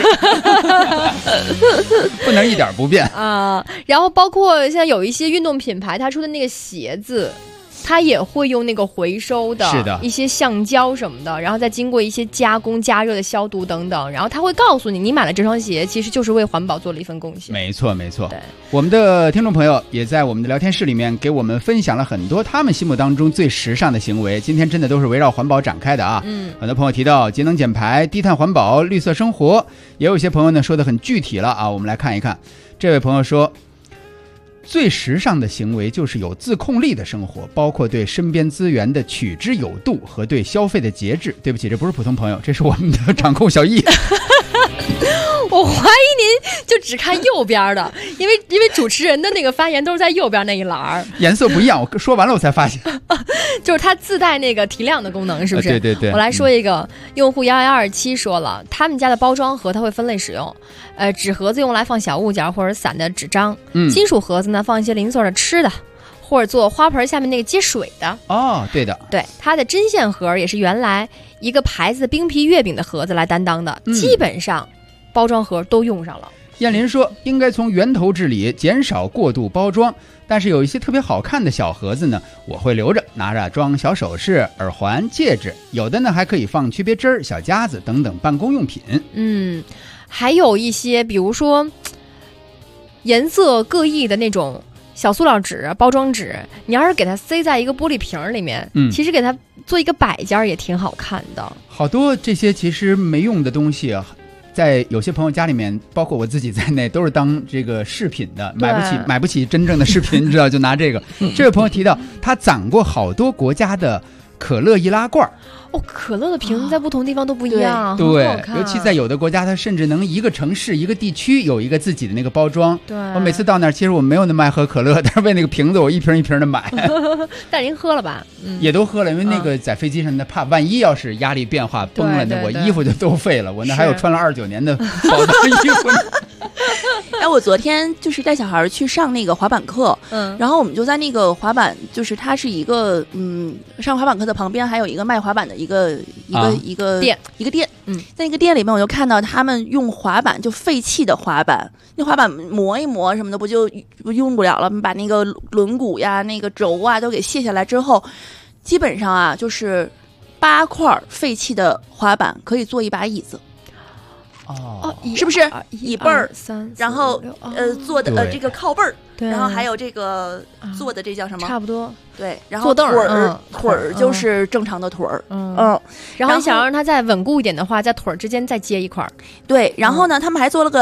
不能一点不变啊。然后包括现在有一些运动品牌，它出的那个鞋子，它也会用那个回收的一些橡胶什么的，然后再经过一些加工、加热的消毒等等，然后它会告诉你，你买了这双鞋其实就是为环保做了一份贡献。 没错。对，我们的听众朋友也在我们的聊天室里面给我们分享了很多他们心目当中最时尚的行为，今天真的都是围绕环保展开的啊。很多朋友提到节能减排、低碳环保、绿色生活，也有一些朋友呢说的很具体了啊。我们来看一看，这位朋友说，最时尚的行为就是有自控力的生活，包括对身边资源的取之有度和对消费的节制。对不起，这不是普通朋友，这是我们的掌控小易。 我怀疑您就只看右边的，因为主持人的那个发言都是在右边那一栏， 颜色不一样。我说完了我才发现， 就是它自带那个提亮的功能，是不是？ 对。 我来说一个，用户1127说了，他们家的包装盒它会分类使用，纸盒子用来放小物件或者散的纸张，金属盒子呢放一些零碎的吃的，或者做花盆下面那个接水的。 对的， 对，它的针线盒也是原来一个牌子的冰皮月饼的盒子来担当的，基本上包装盒都用上了。 燕林说，应该从源头治理，减少过度包装，但是有一些特别好看的小盒子呢，我会留着，拿着装小首饰、耳环、戒指，有的呢还可以放区别针、小夹子等等办公用品。 还有一些比如说颜色各异的那种小塑料纸、包装纸，你要是给它塞在一个玻璃瓶里面，其实给它做一个摆件也挺好看的。 好多这些其实没用的东西啊，在有些朋友家里面，包括我自己在内，都是当这个饰品的，买不起真正的饰品，你知道，就拿这个。这位朋友提到，他攒过好多国家的可乐易拉罐。 可乐的瓶子在不同地方都不一样， 对，尤其在有的国家，它甚至能一个城市、一个地区有一个自己的那个包装。 对， 我每次到那儿，其实我没有那么爱喝可乐，但是为那个瓶子，我一瓶一瓶的买。 但您喝了吧？ 也都喝了，因为那个在飞机上，那怕万一要是压力变化崩了，那我衣服就都废了。我那还有穿了29年的保当衣服呢。 我昨天就是带小孩去上那个滑板课，然后我们就在那个滑板，就是它是一个上滑板课的旁边还有一个卖滑板的一个店，在那个店里面我就看到他们用滑板，就废弃的滑板，那滑板磨一磨什么的不用不了了，把那个轮毂呀、那个轴啊都给卸下来之后，基本上啊就是8块废弃的滑板可以做一把椅子。是不是椅背儿？然后坐的这个靠背儿，然后还有这个坐的这叫什么？ 差不多。 对，然后腿儿就是正常的腿儿， 然后你想让它再稳固一点的话，在腿儿之间再接一块。 对，然后呢，他们还做了个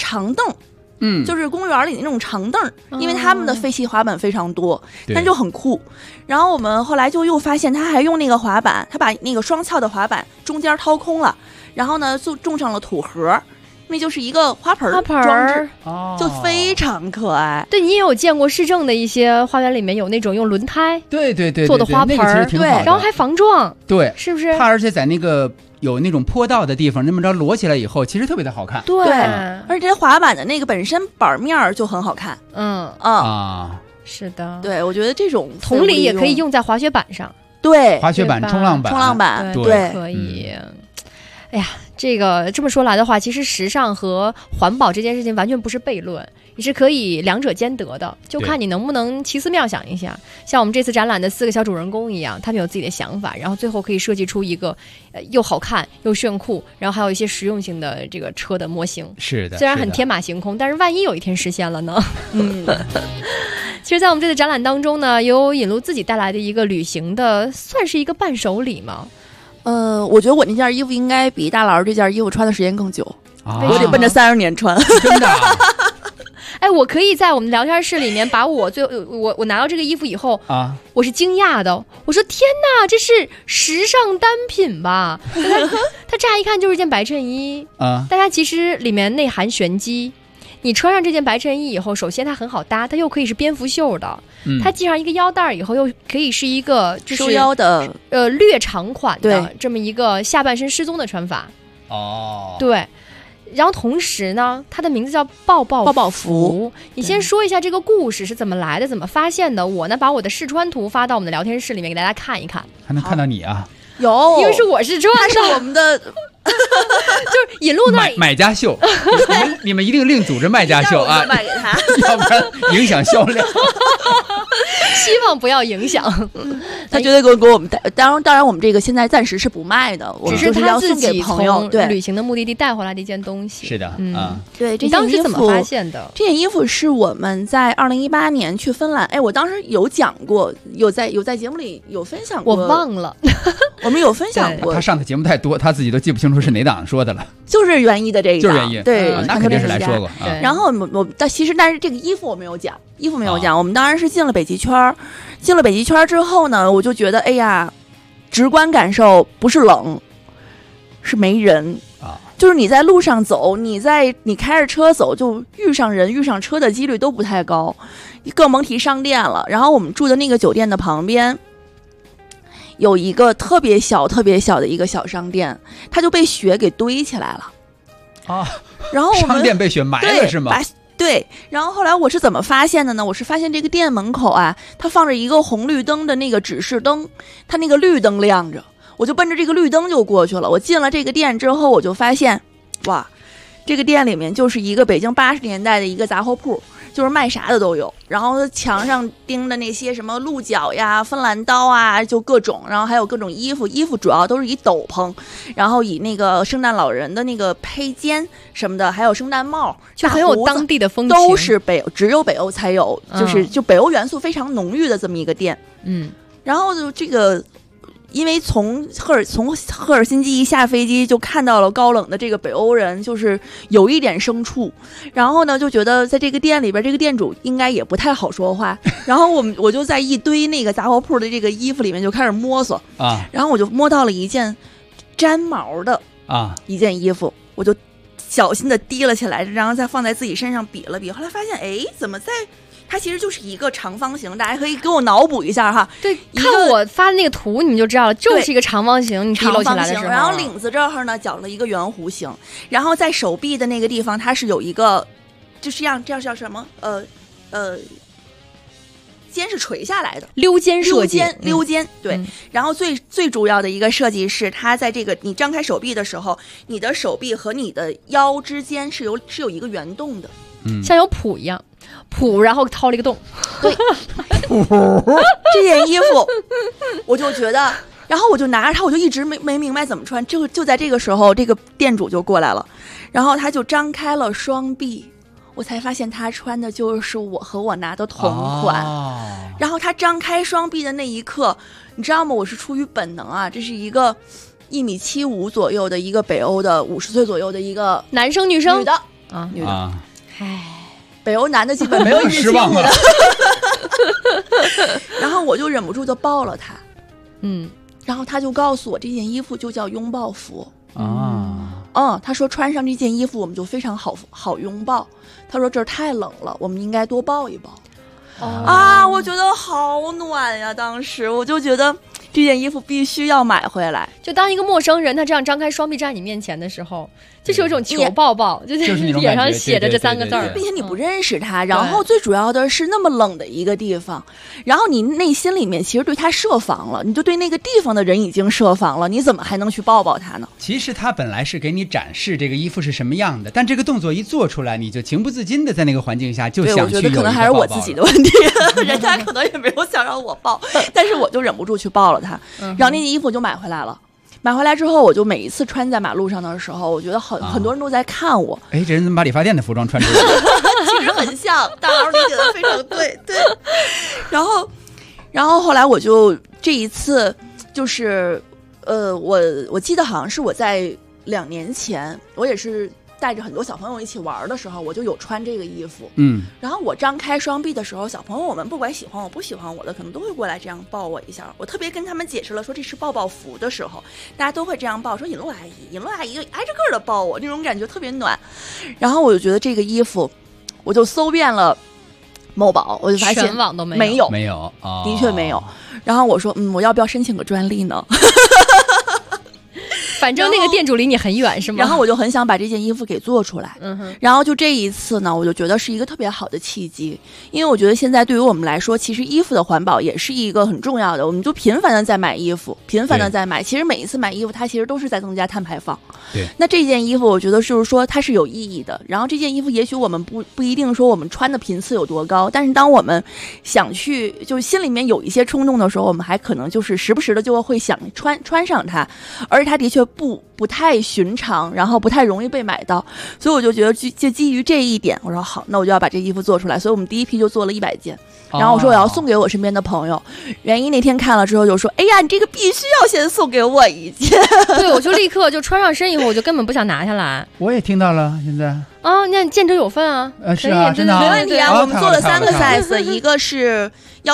长凳。就是公园里那种长凳，因为他们的废弃滑板非常多，但就很酷。然后我们后来就又发现，他还用那个滑板，他把那个双翘的滑板中间掏空了，然后呢就种上了土盒，那就是一个花盆装置，就非常可爱。 对，你也有见过市政的一些花园里面有那种用轮胎对做的花盆， 那个其实挺好的， 然后还防撞， 对， 是不是？ 它而且在那个有那种坡道的地方，那么着摞起来以后，其实特别的好看。 对，而且滑板的那个本身板面就很好看。 是的。 对，我觉得这种同理也可以用在滑雪板上。 对， 滑雪板、冲浪板， 对，可以。哎呀，这个这么说来的话，其实时尚和环保这件事情完全不是悖论，也是可以两者兼得的，就看你能不能奇思妙想一下。像我们这次展览的4个小主人公一样，他们有自己的想法，然后最后可以设计出一个又好看又炫酷，然后还有一些实用性的这个车的模型。 是的， 虽然很天马行空，但是万一有一天实现了呢？其实在我们这次展览当中呢，有引路自己带来的一个旅行的，算是一个伴手礼吗？ 我觉得我那件衣服应该比大老师这件衣服穿的时间更久，我得奔着30年穿。 真的？ 哎，我可以在我们聊天室里面把我我拿到这个衣服以后啊，我是惊讶的，我说天哪，这是时尚单品吧？它乍一看就是件白衬衣啊，但它其实里面内含玄机。你穿上这件白衬衣以后，首先它很好搭，它又可以是蝙蝠袖的，它系上一个腰带以后，又可以是一个就是收腰的略长款的这么一个下半身失踪的穿法。对。然后同时呢，它的名字叫抱抱服。你先说一下这个故事是怎么来的，怎么发现的？我呢，把我的试穿图发到我们的聊天室里面给大家看一看。 还能看到你啊？ 有， 因为是我试穿的， 它是我们的。 就是引路那买家秀，你们一定另组织卖家秀啊， 卖给他， 要不然影响销量。 希望不要影响。 他绝对给我们带，当然我们这个现在暂时是不卖的， 只是他自己从旅行的目的地带回来的一件东西。 是的， 对， 你当时怎么发现的？ 这件衣服是我们在2018年去芬兰，我当时有讲过，有在节目里有分享过， 我忘了， 我们有分享过。 他上的节目太多，他自己都记不清楚是哪档说的了。 就是原一的这个， 就是原一， 对， 那肯定是来说过。 然后但是这个衣服我没有讲，我们当然是进了北极圈。进了北极圈之后呢，我就觉得，哎呀，直观感受不是冷，是没人啊。就是你在路上走，你开着车走，就遇上人、遇上车的几率都不太高，更甭提商店了。然后我们住的那个酒店的旁边，有一个特别小的一个小商店，它就被雪给堆起来了啊。 然后我们商店被雪埋了是吗？ 对，然后后来我是怎么发现的呢？我是发现这个店门口啊，它放着一个红绿灯的那个指示灯，它那个绿灯亮着，我就奔着这个绿灯就过去了。我进了这个店之后，我就发现，哇，这个店里面就是一个北京80年代的一个杂货铺，就是卖啥的都有。然后墙上钉的那些什么鹿角呀、芬兰刀啊，就各种，然后还有各种衣服主要都是以斗篷，然后以那个圣诞老人的那个披肩什么的，还有圣诞帽， 就很有当地的风情， 都是只有北欧才有，就北欧元素非常浓郁的这么一个店。然后就这个。因为从赫尔辛基一下飞机就看到了高冷的这个北欧人，就是有一点生怵，然后呢就觉得在这个店里边，这个店主应该也不太好说话，然后我就在一堆那个杂货铺的这个衣服里面就开始摸索啊，然后我就摸到了一件粘毛的一件衣服，我就小心的提了起来，然后再放在自己身上比了比，后来发现怎么在。它其实就是一个长方形，大家可以给我脑补一下哈。 对，看我发的那个图，你们就知道了，就是一个长方形。你提搂起来的时候， 然后领子这儿呢绞了一个圆弧形，然后在手臂的那个地方，它是有一个，就是这样叫什么？肩是垂下来的， 溜肩设计， 溜肩对。然后最主要的一个设计是，它在这个你张开手臂的时候，你的手臂和你的腰之间是有一个圆洞的， 像有蹼一样。然后掏了一个洞， 对，这件衣服，我就觉得，然后我就拿着它，我就一直没明白怎么穿。就在这个时候，这个店主就过来了，然后他就张开了双臂，我才发现他穿的就是我和我拿的同款。然后他张开双臂的那一刻，你知道吗？我是出于本能啊，这是一个1.75米左右的一个北欧的50岁左右的一个男生女生女的。 啊， 女的。 唉， 北欧男的基本没有一失望的。然后我就忍不住就抱了他，然后他就告诉我这件衣服就叫拥抱服啊。他说穿上这件衣服我们就非常好拥抱。他说这儿太冷了，我们应该多抱一抱。我觉得好暖呀！当时我就觉得这件衣服必须要买回来。 就当一个陌生人他这样张开双臂站在你面前的时候，就是有一种求抱抱，就是脸上写着这3个字儿， 并且你不认识他，然后最主要的是那么冷的一个地方，然后你内心里面其实对他设防了，你就对那个地方的人已经设防了，你怎么还能去抱抱他呢？ 其实他本来是给你展示这个衣服是什么样的，但这个动作一做出来，你就情不自禁的在那个环境下就想去有一个抱抱了。我觉得可能还是我自己的问题，人家可能也没有想让我抱，但是我就忍不住去抱了他，然后那件衣服就买回来了。买回来之后，我就每一次穿在马路上的时候，我觉得很多人都在看我。 哎，这人怎么把理发店的服装穿出来了？ 其实很像，大佬理解的非常对。然后后来我就这一次就是，我记得好像是我在2年前，我也是带着很多小朋友一起玩的时候，我就有穿这个衣服。然后我张开双臂的时候，小朋友们不管喜欢我不喜欢我的，可能都会过来这样抱我一下。我特别跟他们解释了说这是抱抱服的时候，大家都会这样抱，说尹露阿姨挨着个的抱我，那种感觉特别暖。然后我就觉得这个衣服，我就搜遍了某宝，我就发现全网都没有， 的确没有。然后我说我要不要申请个专利呢？ 反正那个店主离你很远是吗？ 然后我就很想把这件衣服给做出来。然后就这一次呢，我就觉得是一个特别好的契机，因为我觉得现在对于我们来说，其实衣服的环保也是一个很重要的。我们就频繁的在买衣服，频繁的在买，其实每一次买衣服它其实都是在增加碳排放。 对， 那这件衣服我觉得就是说它是有意义的。然后这件衣服也许我们不一定说我们穿的频次有多高，但是当我们想去就心里面有一些冲动的时候，我们还可能就是时不时的就会想穿上它，而它的确不太寻常，然后不太容易被买到，所以我就觉得就基于这一点，我说好，那我就要把这衣服做出来。所以我们第一批就做了100件，然后我说我要送给我身边的朋友。袁一那天看了之后就说：“哎呀，你这个必须要先送给我一件。” 对，我就立刻就穿上身以后，我就根本不想拿下来。 我也听到了，现在那见者有份啊， 是啊，真的没问题啊。我们做了3个 size， 一个是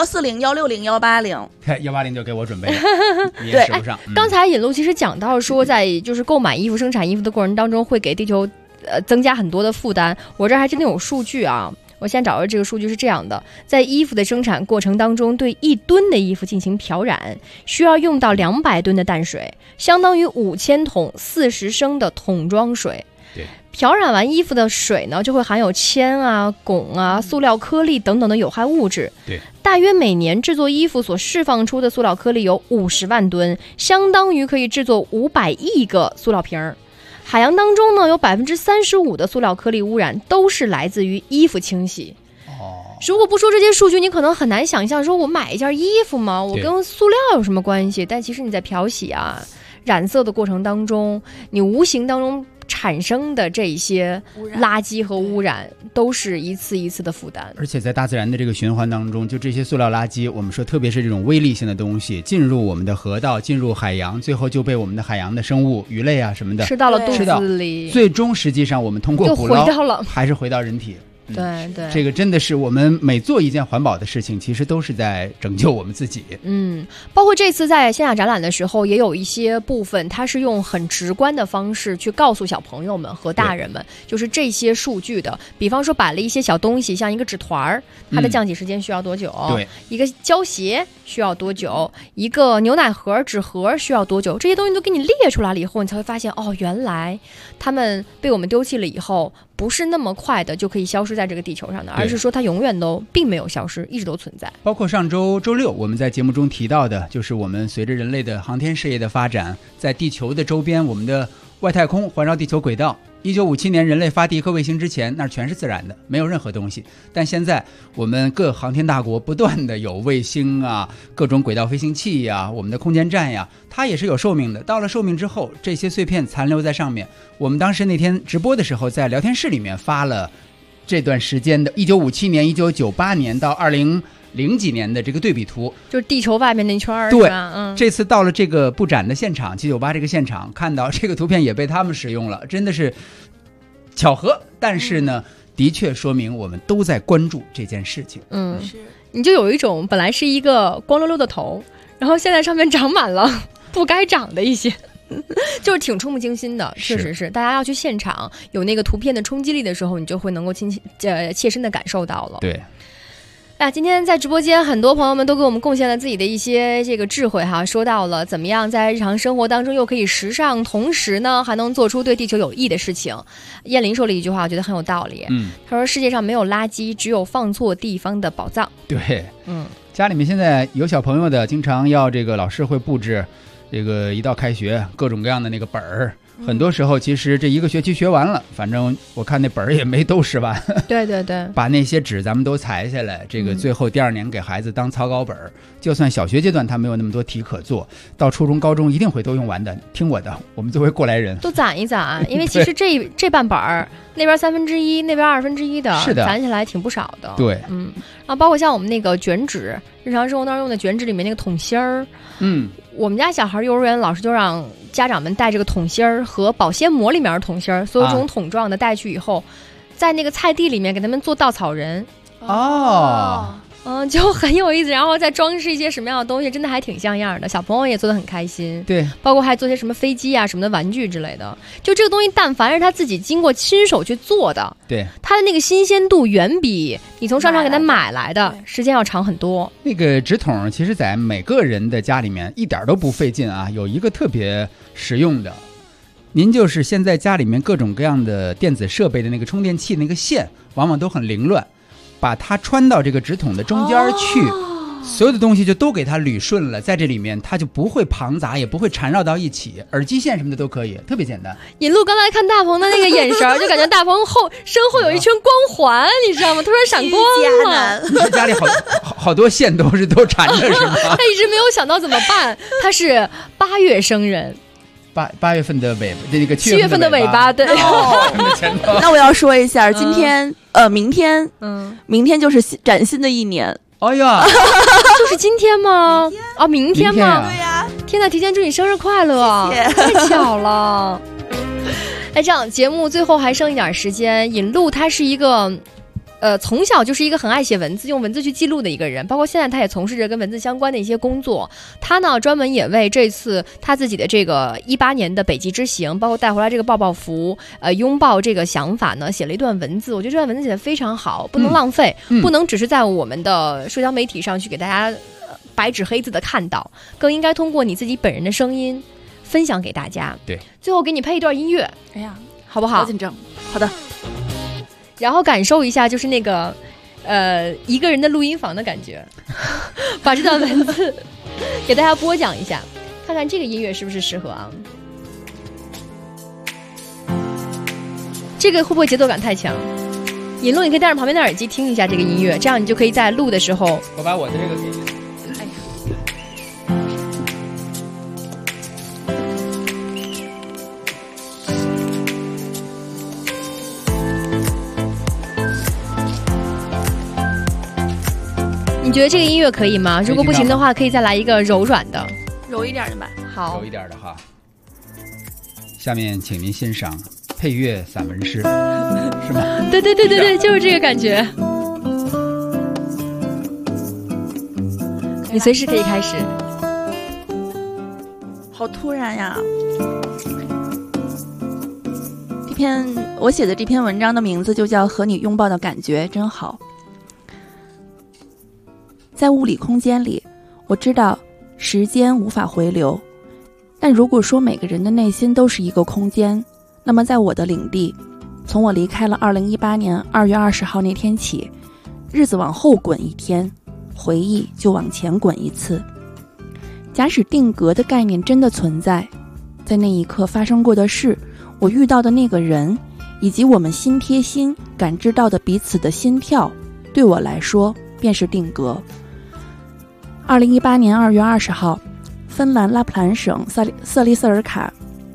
140、160、180，180 就给我准备了，你也使不上。 刚才尹露其实讲到说，在就是购买衣服、生产衣服的过程当中，会给地球增加很多的负担。我这还真的有数据啊。我现在找到这个数据是这样的，在衣服的生产过程当中，对1吨的衣服进行漂染，需要用到200吨的淡水，相当于5000桶40升的桶装水。 对， 漂染完衣服的水呢，就会含有铅啊、汞啊、塑料颗粒等等的有害物质。 对， 大约每年制作衣服所释放出的塑料颗粒有50万吨，相当于可以制作500亿个塑料瓶儿。海洋当中呢，有35%的塑料颗粒污染都是来自于衣服清洗。如果不说这些数据，你可能很难想象，说我买一件衣服嘛，我跟塑料有什么关系？但其实你在漂洗啊、染色的过程当中，你无形当中产生的这些垃圾和污染都是一次一次的负担。 而且在大自然的这个循环当中，就这些塑料垃圾，我们说特别是这种微粒性的东西进入我们的河道，进入海洋，最后就被我们的海洋的生物鱼类啊什么的吃到了肚子里， 最终实际上我们通过捕捞还是回到人体。 对对， 这个真的是我们每做一件环保的事情，其实都是在拯救我们自己。 包括这次在线下展览的时候，也有一些部分它是用很直观的方式去告诉小朋友们和大人们，就是这些数据的。比方说摆了一些小东西，像一个纸团儿，它的降解时间需要多久？ 对， 一个胶鞋需要多久？一个牛奶盒、纸盒需要多久？这些东西都给你列出来了以后，你才会发现，哦，原来他们被我们丢弃了以后，不是那么快的就可以消失在这个地球上的，而是说它永远都并没有消失，一直都存在。 包括上周6我们在节目中提到的，就是我们随着人类的航天事业的发展，在地球的周边，我们的外太空环绕地球轨道，1957年人类发第一颗卫星之前，那全是自然的，没有任何东西。但现在我们各航天大国不断的有卫星啊，各种轨道飞行器呀，我们的空间站呀，它也是有寿命的。到了寿命之后，这些碎片残留在上面。我们当时那天直播的时候，在聊天室里面发了这段时间的1957年、1998年到2000几年的这个对比图， 就是地球外面那圈儿。 对，这次到了这个布展的现场，798这个现场，看到这个图片也被他们使用了，真的是巧合，但是呢，的确说明我们都在关注这件事情。 是，你就有一种本来是一个光溜溜的头，然后现在上面长满了不该长的一些。就是挺触目惊心的，确实是。大家要去现场有那个图片的冲击力的时候，你就会能够切身的感受到了。 对。 今天在直播间，很多朋友们都给我们贡献了自己的一些这个智慧哈，说到了怎么样在日常生活当中又可以时尚，同时呢还能做出对地球有益的事情。燕玲说了一句话，我觉得很有道理。她说世界上没有垃圾，只有放错地方的宝藏。 对，家里面现在有小朋友的，经常要这个老师会布置。这个一到开学，各种各样的那个本儿，很多时候其实这一个学期学完了，反正我看那本儿也没都使完。 对对对， 把那些纸咱们都裁下来，这个最后第2年给孩子当草稿本儿。就算小学阶段他没有那么多题可做，到初中高中一定会都用完的。听我的，我们作为过来人都攒一攒，因为其实这半本儿那边1/3，那边1/2的， 是的， 攒起来挺不少的。 对， 然后包括像我们那个卷纸，日常生活当中用的卷纸里面那个桶芯儿，我们家小孩幼儿园老师就让家长们带这个桶芯儿和保鲜膜里面的桶芯儿，所有这种桶状的带去以后，在那个菜地里面给他们做稻草人。就很有意思，然后再装饰一些什么样的东西，真的还挺像样的。小朋友也做得很开心， 对， 包括还做些什么飞机啊、什么的玩具之类的。就这个东西，但凡是他自己经过亲手去做的， 对， 它的那个新鲜度远比你从商场给他买来的时间要长很多。 那个纸筒，其实在每个人的家里面一点都不费劲啊，有一个特别实用的。您就是现在家里面各种各样的电子设备的那个充电器，那个线往往都很凌乱。把它穿到这个纸筒的中间去，所有的东西就都给它捋顺了，在这里面它就不会庞杂，也不会缠绕到一起，耳机线什么的都可以，特别简单。 尹路刚才看大鹏的那个眼神，就感觉大鹏身后有一圈光环，你知道吗？突然闪光了。 你是家里好多线都缠着是吗？ 他一直没有想到怎么办。他是8月生人。 8月份的尾巴，那个 7月份的尾巴，对。 那我要说一下，今天明天就是崭新的一年。 哎呀， 就是今天吗？明天吗？ 对呀。 天哪，提前祝你生日快乐！太巧了。这样节目最后还剩一点时间，尹路他是一个。从小就是一个很爱写文字，用文字去记录的一个人，包括现在他也从事着跟文字相关的一些工作。他呢专门也为这次他自己的这个18年的北极之行，包括带回来这个抱抱符，拥抱这个想法呢，写了一段文字。我觉得这段文字写得非常好，不能浪费，不能只是在我们的社交媒体上去给大家白纸黑字的看到，更应该通过你自己本人的声音分享给大家。 对， 最后给你配一段音乐， 哎呀， 好不好？ 好紧张。好的。 然后感受一下，就是那个，一个人的录音房的感觉，把这段文字给大家播讲一下，看看这个音乐是不是适合啊？这个会不会节奏感太强？尹路，你可以戴上旁边的耳机听一下这个音乐，这样你就可以在录的时候。 我把我的这个给你。 你觉得这个音乐可以吗？如果不行的话，可以再来一个柔软的， 柔一点的吧。 好， 柔一点的哈。下面请您欣赏配乐散文诗，是吗？ 对，就是这个感觉。你随时可以开始。 好突然呀！我写的这篇文章的名字就叫《和你拥抱的感觉真好》。在物理空间里，我知道时间无法回流，但如果说每个人的内心都是一个空间，那么在我的领地，从我离开了2018年2月20号那天起，日子往后滚一天，回忆就往前滚一次。假使定格的概念真的存在，在那一刻发生过的事，我遇到的那个人，以及我们心贴心感知到的彼此的心跳，对我来说便是定格。2018年2月20号，芬兰拉普兰省瑟利瑟尔卡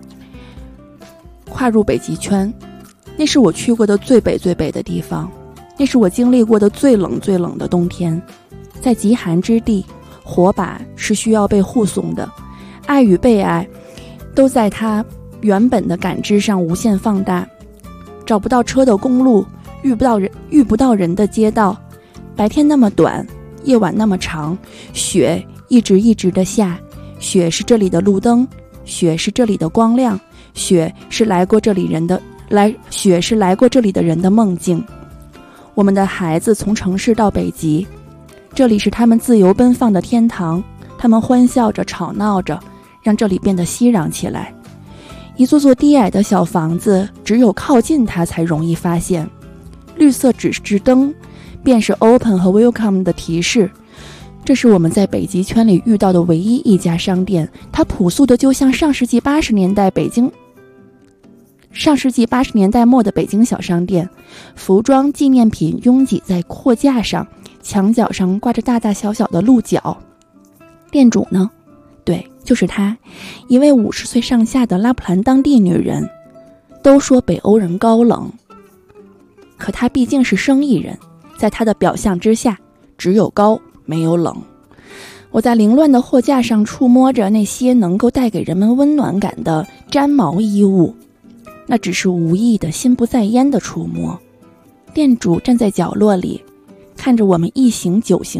跨入北极圈，那是我去过的最北的地方，那是我经历过的最冷的冬天。在极寒之地，火把是需要被护送的，爱与被爱都在它原本的感知上无限放大。 找不到车的公路，遇不到人的街道。白天那么短，夜晚那么长，雪一直的下。雪是这里的路灯，雪是这里的光亮，雪是来过这里的人的梦境。我们的孩子从城市到北极，这里是他们自由奔放的天堂，他们欢笑着吵闹着，让这里变得熙攘起来。一座座低矮的小房子，只有靠近它才容易发现。绿色指示灯便是 open 和 welcome 的提示。这是我们在北极圈里遇到的唯一一家商店，它朴素的就像上世纪80年代末的北京小商店，服装纪念品拥挤在货架上，墙角上挂着大大小小的鹿角。店主呢？对，就是她，一位50岁上下的拉普兰当地女人。都说北欧人高冷，可她毕竟是生意人，在她的表象之下，只有高没有冷。我在凌乱的货架上触摸着那些能够带给人们温暖感的毡毛衣物，那只是无意的心不在焉的触摸。店主站在角落里，看着我们一行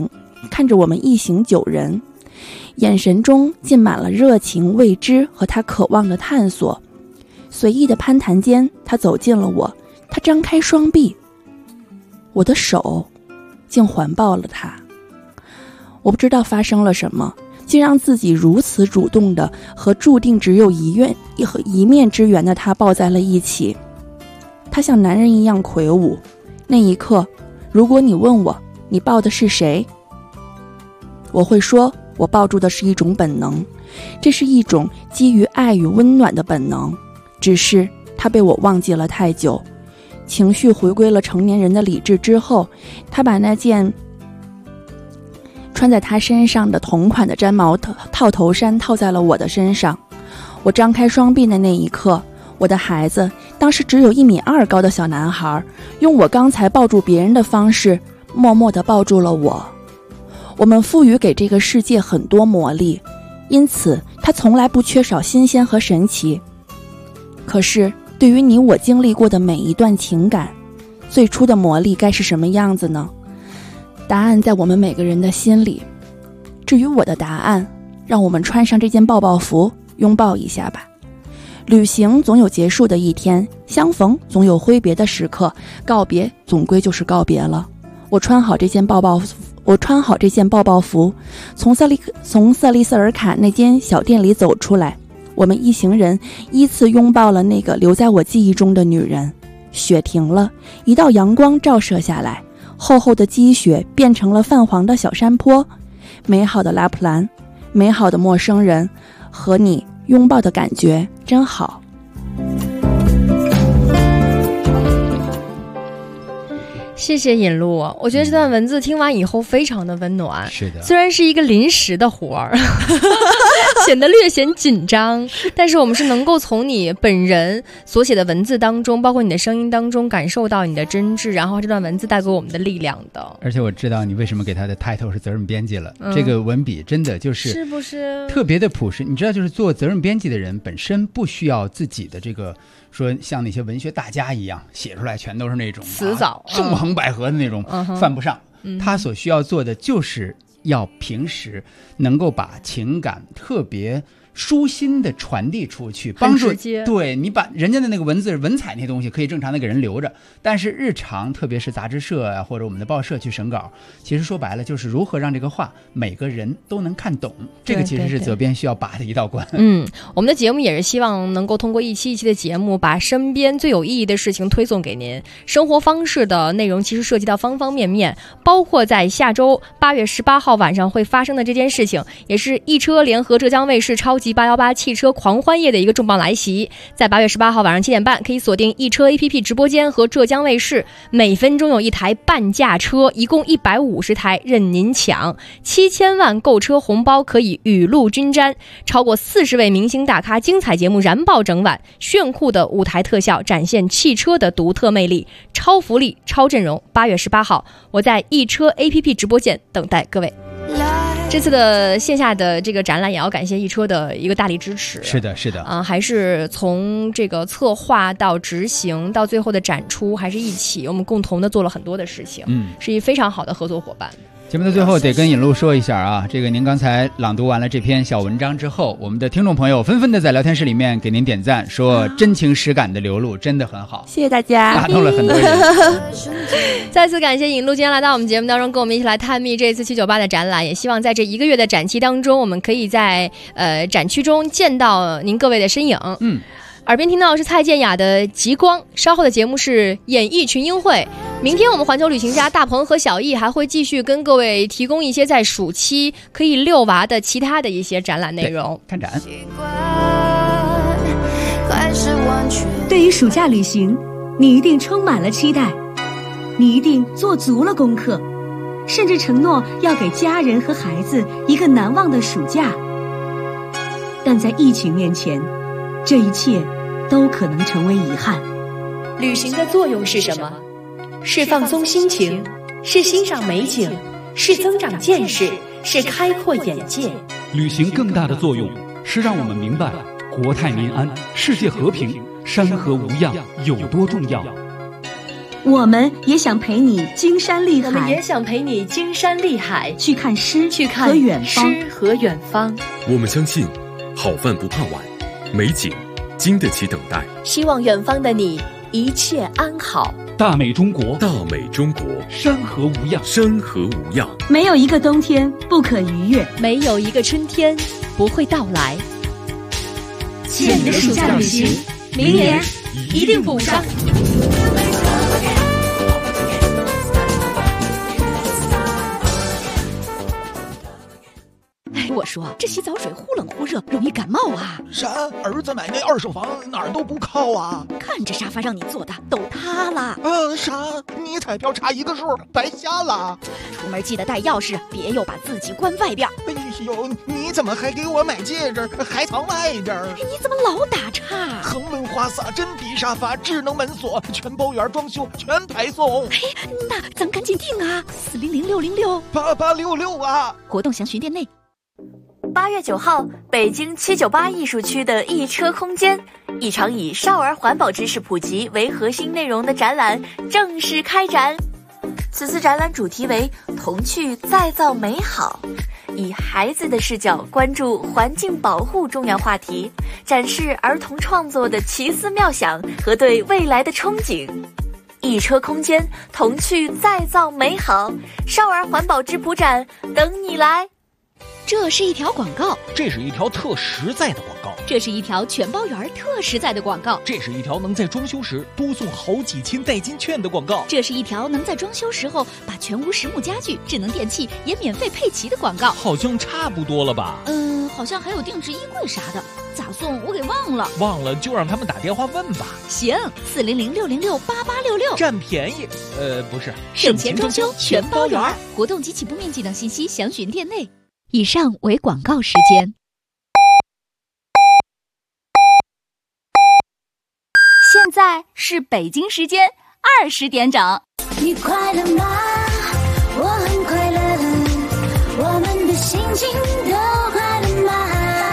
九人，眼神中浸满了热情、未知和他渴望的探索。随意的攀谈间，他走近了我，他张开双臂，我的手竟环抱了他。我不知道发生了什么，竟让自己如此主动的和注定只有一面之缘的他抱在了一起。他像男人一样魁梧。那一刻，如果你问我你抱的是谁，我会说我抱住的是一种本能，这是一种基于爱与温暖的本能，只是它被我忘记了太久。情绪回归了成年人的理智之后，他把那件穿在他身上的同款的毡毛套头衫套在了我的身上。我张开双臂的那一刻，我的孩子，当时只有1.2米高的小男孩，用我刚才抱住别人的方式，默默地抱住了我。我们赋予给这个世界很多魔力，因此它从来不缺少新鲜和神奇。可是对于你我经历过的每一段情感，最初的魔力该是什么样子呢？答案在我们每个人的心里。至于我的答案，让我们穿上这件抱抱服，拥抱一下吧。旅行总有结束的一天，相逢总有挥别的时刻，告别总归就是告别了。我穿好这件抱抱服，从色利斯尔卡那间小店里走出来。我们一行人依次拥抱了那个留在我记忆中的女人。雪停了，一道阳光照射下来，厚厚的积雪变成了泛黄的小山坡。美好的拉普兰，美好的陌生人，和你拥抱的感觉真好。 谢谢引路，我觉得这段文字听完以后非常的温暖。 是的， 虽然是一个临时的活儿，显得略显紧张，但是我们是能够从你本人所写的文字当中，包括你的声音当中，感受到你的真挚，然后这段文字带给我们的力量的。 而且我知道你为什么给他的 title 是责任编辑了，这个文笔真的就是不是特别的朴实。你知道，就是做责任编辑的人本身不需要自己的这个说像那些文学大家一样写出来全都是那种词藻纵横捭阖的那种，犯不上。他所需要做的就是要平时能够把情感特别舒心的传递出去，帮助对你把人家的那个文字文采那东西可以正常的给人留着，但是日常特别是杂志社啊或者我们的报社去审稿，其实说白了就是如何让这个话每个人都能看懂，这个其实是责编需要把的一道关。 我们的节目也是希望能够通过一期一期的节目，把身边最有意义的事情推送给您。生活方式的内容其实涉及到方方面面，包括在下周8月18号晚上会发生的这件事情，也是一车联合浙江卫视超级818汽车狂欢夜的一个重磅来袭。在8月18号晚上7点半，可以锁定一车 APP 直播间和浙江卫视，每分钟有一台半价车，一共150台任您抢，7000万购车红包可以雨露均沾，超过40位明星大咖，精彩节目燃爆整晚，炫酷的舞台特效展现汽车的独特魅力，超福利超阵容。8月18号我在一车 APP 直播间等待各位。 这次的线下的这个展览也要感谢易车的一个大力支持。 是的，是的， 还是从这个策划到执行到最后的展出，还是一起我们共同的做了很多的事情，是一非常好的合作伙伴。 节目的最后得跟尹璐说一下啊，这个您刚才朗读完了这篇小文章之后，我们的听众朋友纷纷的在聊天室里面给您点赞，说真情实感的流露真的很好， 谢谢大家， 打动了很多人。 再次感谢尹璐今天来到我们节目当中，跟我们一起来探秘这次798的展览，也希望在这1个月的展期当中，我们可以在展区中见到您各位的身影。耳边听到的是蔡健雅的《极光》，稍后的节目是演艺群英会。明天我们环球旅行家大鹏和小易还会继续跟各位提供一些在暑期可以遛娃的其他的一些展览内容。 看展。 对于暑假旅行，你一定充满了期待，你一定做足了功课，甚至承诺要给家人和孩子一个难忘的暑假。但在疫情面前，这一切都可能成为遗憾。 旅行的作用是什么？是放松心情，是欣赏美景，是增长见识，是开阔眼界。 旅行更大的作用是让我们明白国泰民安、世界和平、山河无恙有多重要。 我们也想陪你经山历海， 我们也想陪你经山历海， 去看诗， 去看和远方。 诗和远方。 我们相信，好饭不怕晚，美景经得起等待。 希望远方的你一切安好。 大美中国， 大美中国， 山河无恙， 山河无恙。 没有一个冬天不可逾越， 没有一个春天不会到来。 欠你的暑假旅行，明年一定补上。 我说这洗澡水忽冷忽热，容易感冒啊！ 啥？儿子买那2手房哪儿都不靠啊！ 看这沙发让你坐的都塌了。 啥？你彩票差1个数，白瞎了。 出门记得带钥匙，别又把自己关外边。 哎呦，你怎么还给我买戒指，还藏外边？ 你怎么老打岔？ 恒温花洒、真皮沙发、智能门锁、全包圆装修，全排送。 那咱赶紧订啊！400-666-8866 啊！ 活动详询店内。 8月9号，北京798艺术区的一车空间，一场以少儿环保知识普及为核心内容的展览正式开展。此次展览主题为童趣再造美好，以孩子的视角关注环境保护重要话题，展示儿童创作的奇思妙想和对未来的憧憬。一车空间，童趣再造美好，少儿环保质朴展等你来。 这是一条广告， 这是一条特实在的广告， 这是一条全包圆特实在的广告， 这是一条能在装修时多送好几千代金券的广告， 这是一条能在装修时候把全屋实木家具、智能电器也免费配齐的广告。 好像差不多了吧？ 好像还有定制衣柜啥的，咋送我给忘了。 忘了就让他们打电话问吧。 行，400-666-8866， 占便宜。不是， 省钱装修全包圆。活动及起步面积等信息详询店内。以上为广告时间。 现在是北京时间20点整。 你快乐吗？我很快乐，我们的心情都快乐吗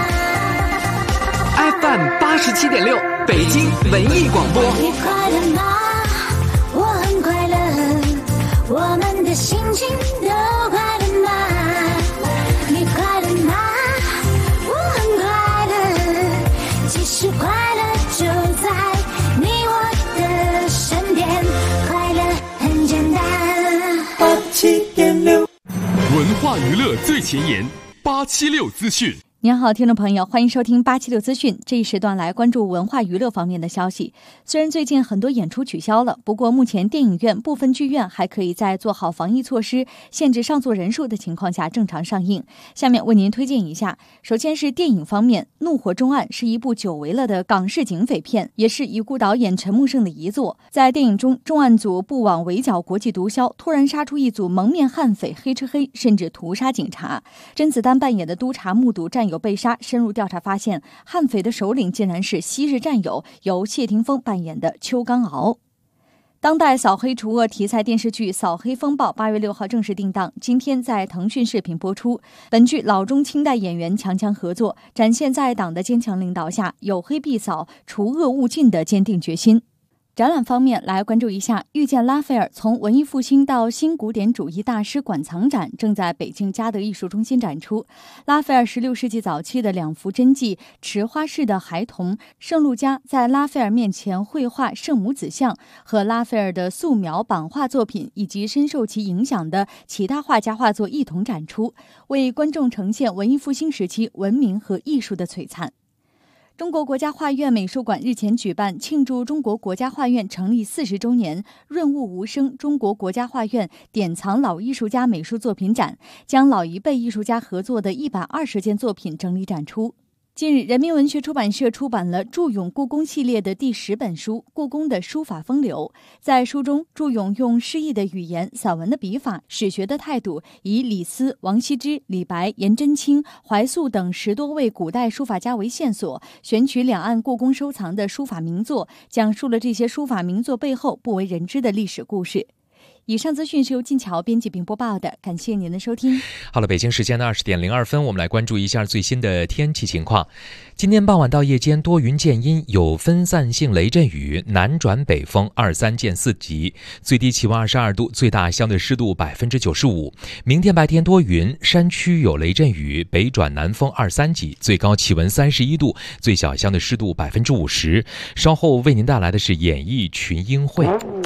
？FM 87.6，北京文艺广播。 你快乐吗？我很快乐，我们的心情都快乐吗？你快乐吗？我很快乐，其实快乐就在你我的身边，快乐很简单。 87.6，文化娱乐最前沿，876资讯。 您好，听众朋友，欢迎收听876资讯。这一时段来关注文化娱乐方面的消息。虽然最近很多演出取消了，不过目前电影院部分剧院还可以在做好防疫措施、限制上座人数的情况下正常上映。下面为您推荐一下。首先是电影方面，《怒火重案》是一部久违了的港式警匪片，也是已故导演陈木胜的遗作。在电影中，重案组布网围剿国际毒枭，突然杀出一组蒙面悍匪，黑吃黑，甚至屠杀警察。甄子丹扮演的督察目睹战友被杀，深入调查发现，悍匪的首领竟然是昔日战友，由谢霆锋扮演的邱刚敖。 当代扫黑除恶题材电视剧《扫黑风暴》8月6号正式定档，今天在腾讯视频播出。本剧老中青代演员强强合作，展现在党的坚强领导下，有黑必扫、除恶务尽的坚定决心。展览方面，来关注一下遇见拉斐尔从文艺复兴到新古典主义大师馆藏展正在北京嘉德艺术中心展出。拉斐尔16世纪早期的2幅真迹《池花式的孩童》、圣路加在拉斐尔面前绘画圣母子像和拉斐尔的素描版画作品以及深受其影响的其他画家画作一同展出，为观众呈现文艺复兴时期文明和艺术的璀璨。中国国家画院美术馆日前举办庆祝中国国家画院成立40周年润物无声中国国家画院典藏老艺术家美术作品展，将老一辈艺术家合作的120件作品整理展出。近日，人民文学出版社出版了祝永故宫系列的第10本书《故宫的书法风流》。在书中，祝永用诗意的语言、散文的笔法、史学的态度，以李斯、王羲之、李白、颜真卿、怀素等10多位古代书法家为线索，选取两岸故宫收藏的书法名作，讲述了这些书法名作背后不为人知的历史故事。以上资讯是由静桥编辑并播报的，感谢您的收听。 好了，北京时间的20:02，我们来关注一下最新的天气情况。今天傍晚到夜间多云见阴，有分散性雷阵雨，南转北风2、3见4级，最低气温22度，最大相对湿度95%。明天白天多云，山区有雷阵雨，北转南风2、3级，最高气温31度，最小相对湿度50%。稍后为您带来的是演艺群英会。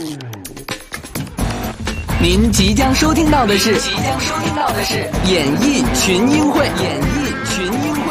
您即将收听到的是演艺群英会。